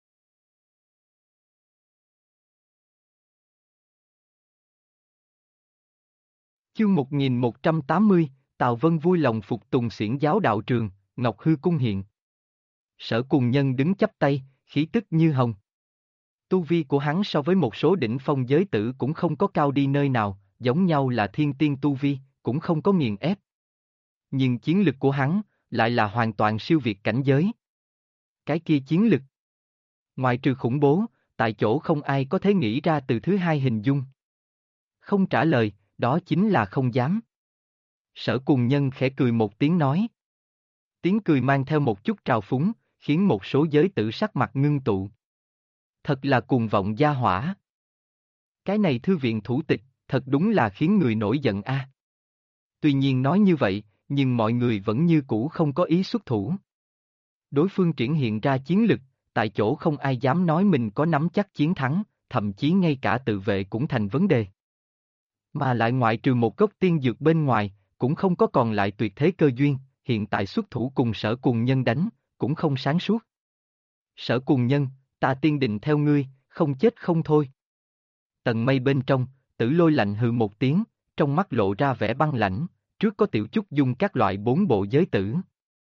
Chương 1180, Tào Vân vui lòng phục tùng xiển giáo đạo trường, Ngọc Hư cung hiện. Sở Cùng Nhân đứng chắp tay, khí tức như hồng. Tu vi của hắn so với một số đỉnh phong giới tử cũng không có cao đi nơi nào, giống nhau là thiên tiên tu vi, cũng không có nghiền ép. Nhưng chiến lực của hắn, lại là hoàn toàn siêu việt cảnh giới. Cái kia chiến lực, ngoại trừ khủng bố, tại chỗ không ai có thể nghĩ ra từ thứ hai hình dung. Không trả lời, đó chính là không dám. Sở Cùng Nhân khẽ cười một tiếng nói. Tiếng cười mang theo một chút trào phúng, khiến một số giới tử sắc mặt ngưng tụ. Thật là cuồng vọng gia hỏa. Cái này thư viện thủ tịch, thật đúng là khiến người nổi giận a. Tuy nhiên nói như vậy, nhưng mọi người vẫn như cũ không có ý xuất thủ. Đối phương triển hiện ra chiến lực, tại chỗ không ai dám nói mình có nắm chắc chiến thắng, thậm chí ngay cả tự vệ cũng thành vấn đề. Mà lại ngoại trừ một gốc tiên dược bên ngoài, cũng không có còn lại tuyệt thế cơ duyên, hiện tại xuất thủ cùng Sở Cùng Nhân đánh, cũng không sáng suốt. Sở Cùng Nhân, ta tiên định theo ngươi, không chết không thôi. Tầng mây bên trong, Tử Lôi lạnh hừ một tiếng, trong mắt lộ ra vẻ băng lãnh, trước có Tiểu Chúc Dung các loại 4 bộ giới tử.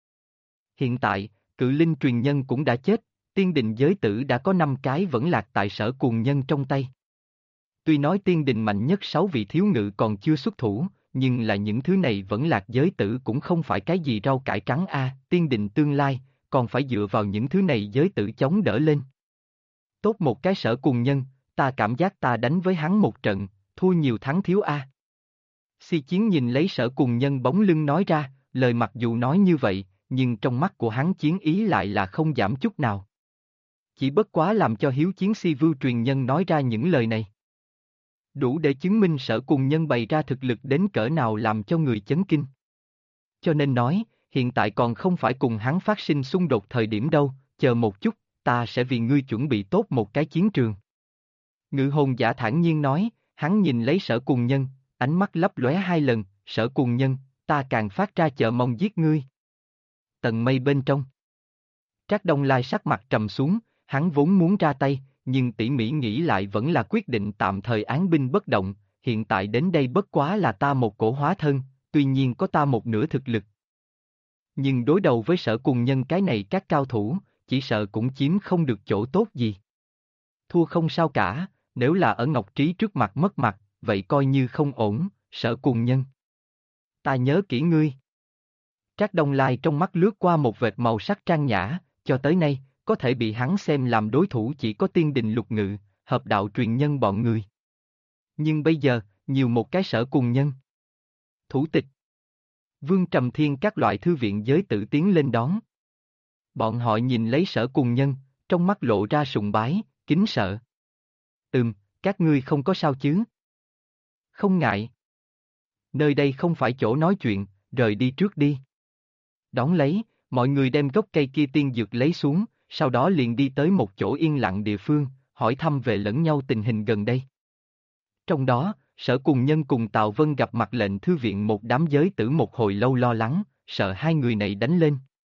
Hiện tại, Cự Linh truyền nhân cũng đã chết, tiên đình giới tử đã có 5 cái vẫn lạc tại Sở Cùng Nhân trong tay. Tuy nói tiên đình mạnh nhất 6 vị thiếu ngự còn chưa xuất thủ, nhưng là những thứ này vẫn lạc giới tử cũng không phải cái gì rau cải trắng a, tiên đình tương lai, còn phải dựa vào những thứ này giới tử chống đỡ lên. Tốt một cái Sở Cùng Nhân, ta cảm giác ta đánh với hắn một trận, thua nhiều thắng thiếu a. Si Chiến nhìn lấy Sở Cùng Nhân bóng lưng nói ra, lời mặc dù nói như vậy, nhưng trong mắt của hắn chiến ý lại là không giảm chút nào. Chỉ bất quá làm cho Hiếu Chiến Si Vưu truyền nhân nói ra những lời này. Đủ để chứng minh Sở Cùng Nhân bày ra thực lực đến cỡ nào làm cho người chấn kinh. Cho nên nói, hiện tại còn không phải cùng hắn phát sinh xung đột thời điểm đâu, chờ một chút, ta sẽ vì ngươi chuẩn bị tốt một cái chiến trường. Ngự hồn giả thản nhiên nói, hắn nhìn lấy Sở Cùng Nhân, ánh mắt lấp lóe hai lần, Sở Cùng Nhân, ta càng phát ra chờ mong giết ngươi. Tầng mây bên trong. Trác Đông Lai sắc mặt trầm xuống, hắn vốn muốn ra tay, nhưng tỉ mỉ nghĩ lại vẫn là quyết định tạm thời án binh bất động, hiện tại đến đây bất quá là ta một cổ hóa thân, tuy nhiên có ta một nửa thực lực. Nhưng đối đầu với Sở Cùng Nhân cái này các cao thủ, chỉ sợ cũng chiếm không được chỗ tốt gì. Thua không sao cả, nếu là ở Ngọc Trí trước mặt mất mặt, vậy coi như không ổn, Sở Cùng Nhân. Ta nhớ kỹ ngươi. Trác Đông Lai trong mắt lướt qua một vệt màu sắc trang nhã, cho tới nay, có thể bị hắn xem làm đối thủ chỉ có Tiên Đình Lục Ngự, Hợp Đạo truyền nhân bọn người. Nhưng bây giờ, nhiều một cái Sở Cùng Nhân. Thủ tịch. Vương Trầm Thiên các loại thư viện giới tự tiến lên đón. Bọn họ nhìn lấy Sở Cùng Nhân, trong mắt lộ ra sùng bái, kính sợ. Các ngươi không có sao chứ? Không ngại. Nơi đây không phải chỗ nói chuyện, rời đi trước đi. Đón lấy, mọi người đem gốc cây kia tiên dược lấy xuống, sau đó liền đi tới một chỗ yên lặng địa phương, hỏi thăm về lẫn nhau tình hình gần đây. Trong đó, Sở Cùng Nhân cùng Tào Vân gặp mặt lệnh thư viện một đám giới tử một hồi lâu lo lắng, sợ hai người này đánh lên.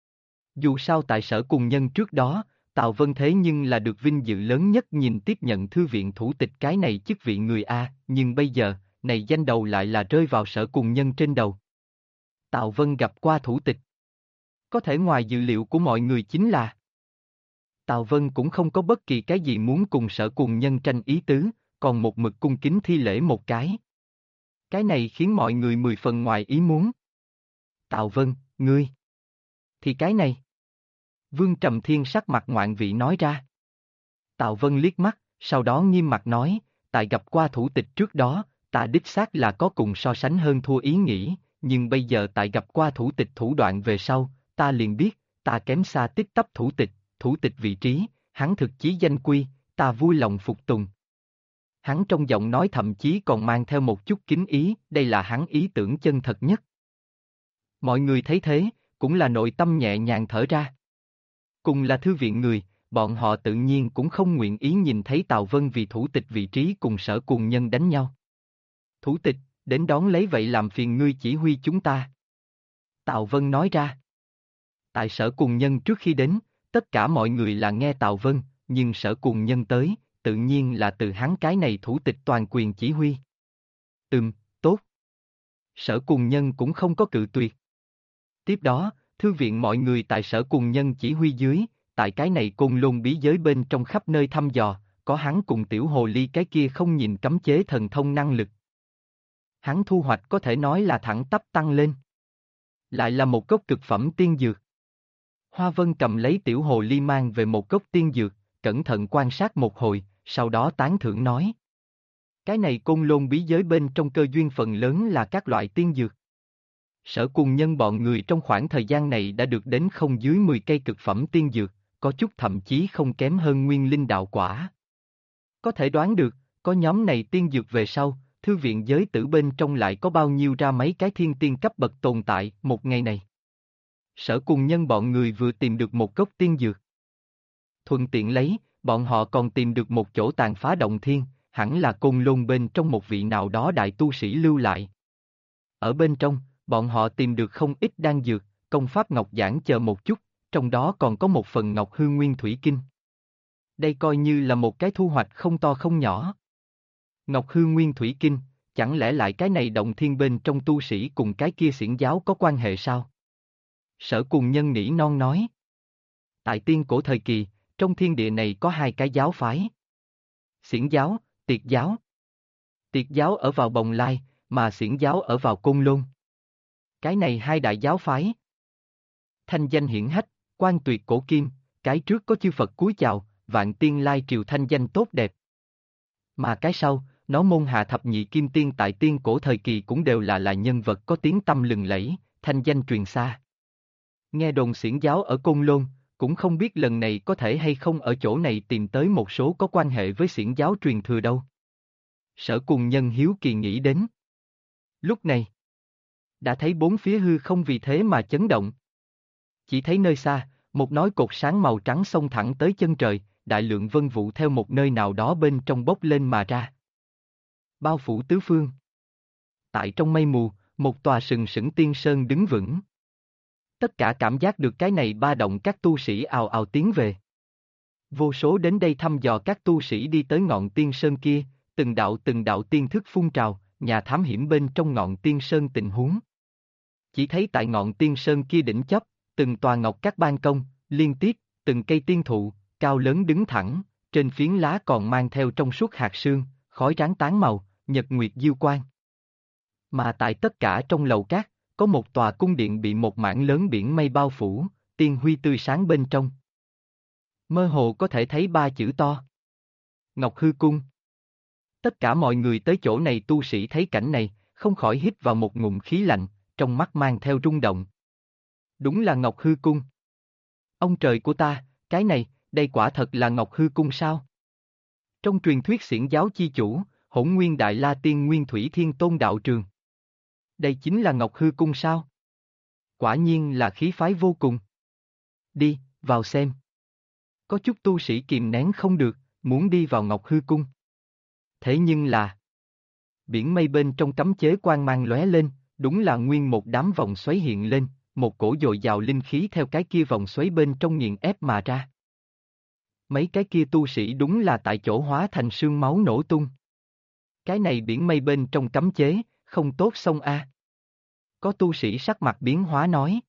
Dù sao tại Sở Cùng Nhân trước đó, Tào Vân thế nhưng là được vinh dự lớn nhất nhìn tiếp nhận thư viện thủ tịch cái này chức vị người A, nhưng bây giờ, này danh đầu lại là rơi vào Sở Cùng Nhân trên đầu. Tào Vân gặp qua thủ tịch. Có thể ngoài dự liệu của mọi người chính là Tào Vân cũng không có bất kỳ cái gì muốn cùng Sở Cùng Nhân tranh ý tứ, còn một mực cung kính thi lễ một cái. Cái này khiến mọi người 10 phần ngoài ý muốn. Tào Vân, ngươi. Thì cái này. Vương Trầm Thiên sắc mặt ngoạn vị nói ra. Tào Vân liếc mắt, sau đó nghiêm mặt nói, tại gặp qua thủ tịch trước đó, ta đích xác là có cùng so sánh hơn thua ý nghĩ, nhưng bây giờ tại gặp qua thủ tịch thủ đoạn về sau, ta liền biết, ta kém xa tích tắp thủ tịch vị trí, hắn thực chí danh quy, ta vui lòng phục tùng. Hắn trong giọng nói thậm chí còn mang theo một chút kính ý, đây là hắn ý tưởng chân thật nhất. Mọi người thấy thế, cũng là nội tâm nhẹ nhàng thở ra. Cùng là thư viện người, bọn họ tự nhiên cũng không nguyện ý nhìn thấy Tào Vân vì thủ tịch vị trí cùng Sở Cùng Nhân đánh nhau. Thủ tịch, đến đón lấy vậy làm phiền ngươi chỉ huy chúng ta. Tào Vân nói ra. Tại Sở Cùng Nhân trước khi đến, tất cả mọi người là nghe Tào Vân, nhưng Sở Cùng Nhân tới, tự nhiên là từ hắn cái này thủ tịch toàn quyền chỉ huy. Tốt. Sở Cùng Nhân cũng không có cự tuyệt. Tiếp đó, thư viện mọi người tại Sở Cùng Nhân chỉ huy dưới, tại cái này Côn Lôn bí giới bên trong khắp nơi thăm dò, có hắn cùng tiểu hồ ly cái kia không nhìn cấm chế thần thông năng lực. Hắn thu hoạch có thể nói là thẳng tắp tăng lên. Lại là một gốc cực phẩm tiên dược. Hoa Vân cầm lấy tiểu hồ ly mang về một gốc tiên dược, cẩn thận quan sát một hồi, sau đó tán thưởng nói. Cái này Côn Lôn bí giới bên trong cơ duyên phần lớn là các loại tiên dược. Sở Cùng Nhân bọn người trong khoảng thời gian này đã được đến không dưới 10 cây cực phẩm tiên dược, có chút thậm chí không kém hơn nguyên linh đạo quả. Có thể đoán được, có nhóm này tiên dược về sau, thư viện giới tử bên trong lại có bao nhiêu ra mấy cái thiên tiên cấp bậc tồn tại một ngày này. Sở Cùng Nhân bọn người vừa tìm được một gốc tiên dược. Thuận tiện lấy, bọn họ còn tìm được một chỗ tàn phá động thiên, hẳn là Côn Lôn bên trong một vị nào đó đại tu sĩ lưu lại. Ở bên trong, bọn họ tìm được không ít đan dược, công pháp ngọc giản chờ một chút, trong đó còn có một phần ngọc hư nguyên thủy kinh. Đây coi như là một cái thu hoạch không to không nhỏ. Ngọc hư nguyên thủy kinh, chẳng lẽ lại cái này động thiên bên trong tu sĩ cùng cái kia xiển giáo có quan hệ sao? Sở Cùng Nhân nỉ non nói. Tại tiên cổ thời kỳ, trong thiên địa này có hai cái giáo phái. Xiển giáo, Tiệt giáo. Tiệt giáo ở vào Bồng Lai, mà xiển giáo ở vào Côn Lôn. Cái này hai đại giáo phái. Thanh danh hiển hách, quan tuyệt cổ kim, cái trước có chư Phật cúi chào, vạn tiên lai triều thanh danh tốt đẹp. Mà cái sau, nó môn hạ thập nhị kim tiên tại tiên cổ thời kỳ cũng đều là nhân vật có tiếng tăm lừng lẫy, thanh danh truyền xa. Nghe đồn xiển giáo ở Côn Lôn, cũng không biết lần này có thể hay không ở chỗ này tìm tới một số có quan hệ với xiển giáo truyền thừa đâu. Sở Cùng Nhân hiếu kỳ nghĩ đến. Lúc này, đã thấy bốn phía hư không vì thế mà chấn động. Chỉ thấy nơi xa, một nói cột sáng màu trắng xông thẳng tới chân trời, đại lượng vân vụ theo một nơi nào đó bên trong bốc lên mà ra. Bao phủ tứ phương. Tại trong mây mù, một tòa sừng sững tiên sơn đứng vững. Tất cả cảm giác được cái này ba động các tu sĩ ào ào tiến về. Vô số đến đây thăm dò các tu sĩ đi tới ngọn tiên sơn kia, từng đạo tiên thức phun trào, nhà thám hiểm bên trong ngọn tiên sơn tình huống. Chỉ thấy tại ngọn tiên sơn kia đỉnh chóp, từng tòa ngọc các ban công, liên tiếp, từng cây tiên thụ, cao lớn đứng thẳng, trên phiến lá còn mang theo trong suốt hạt sương, khói trắng tán màu, nhật nguyệt diêu quang. Mà tại tất cả trong lầu cát, có một tòa cung điện bị một mảng lớn biển mây bao phủ, tiên huy tươi sáng bên trong. Mơ hồ có thể thấy ba chữ to. Ngọc Hư Cung. Tất cả mọi người tới chỗ này tu sĩ thấy cảnh này, không khỏi hít vào một ngụm khí lạnh, trong mắt mang theo rung động. Đúng là Ngọc Hư Cung. Ông trời của ta, cái này, đây quả thật là Ngọc Hư Cung sao? Trong truyền thuyết xiển giáo chi chủ, Hỗn Nguyên Đại La Tiên Nguyên Thủy Thiên Tôn đạo trường. Đây chính là Ngọc Hư Cung sao? Quả nhiên là khí phái vô cùng. Đi, vào xem. Có chút tu sĩ kìm nén không được, muốn đi vào Ngọc Hư Cung. Thế nhưng là... Biển mây bên trong cấm chế quang mang lóe lên, đúng là nguyên một đám vòng xoáy hiện lên, một cổ dồi dào linh khí theo cái kia vòng xoáy bên trong nghiền ép mà ra. Mấy cái kia tu sĩ đúng là tại chỗ hóa thành sương máu nổ tung. Cái này biển mây bên trong cấm chế, không tốt xông a. Có tu sĩ sắc mặt biến hóa nói.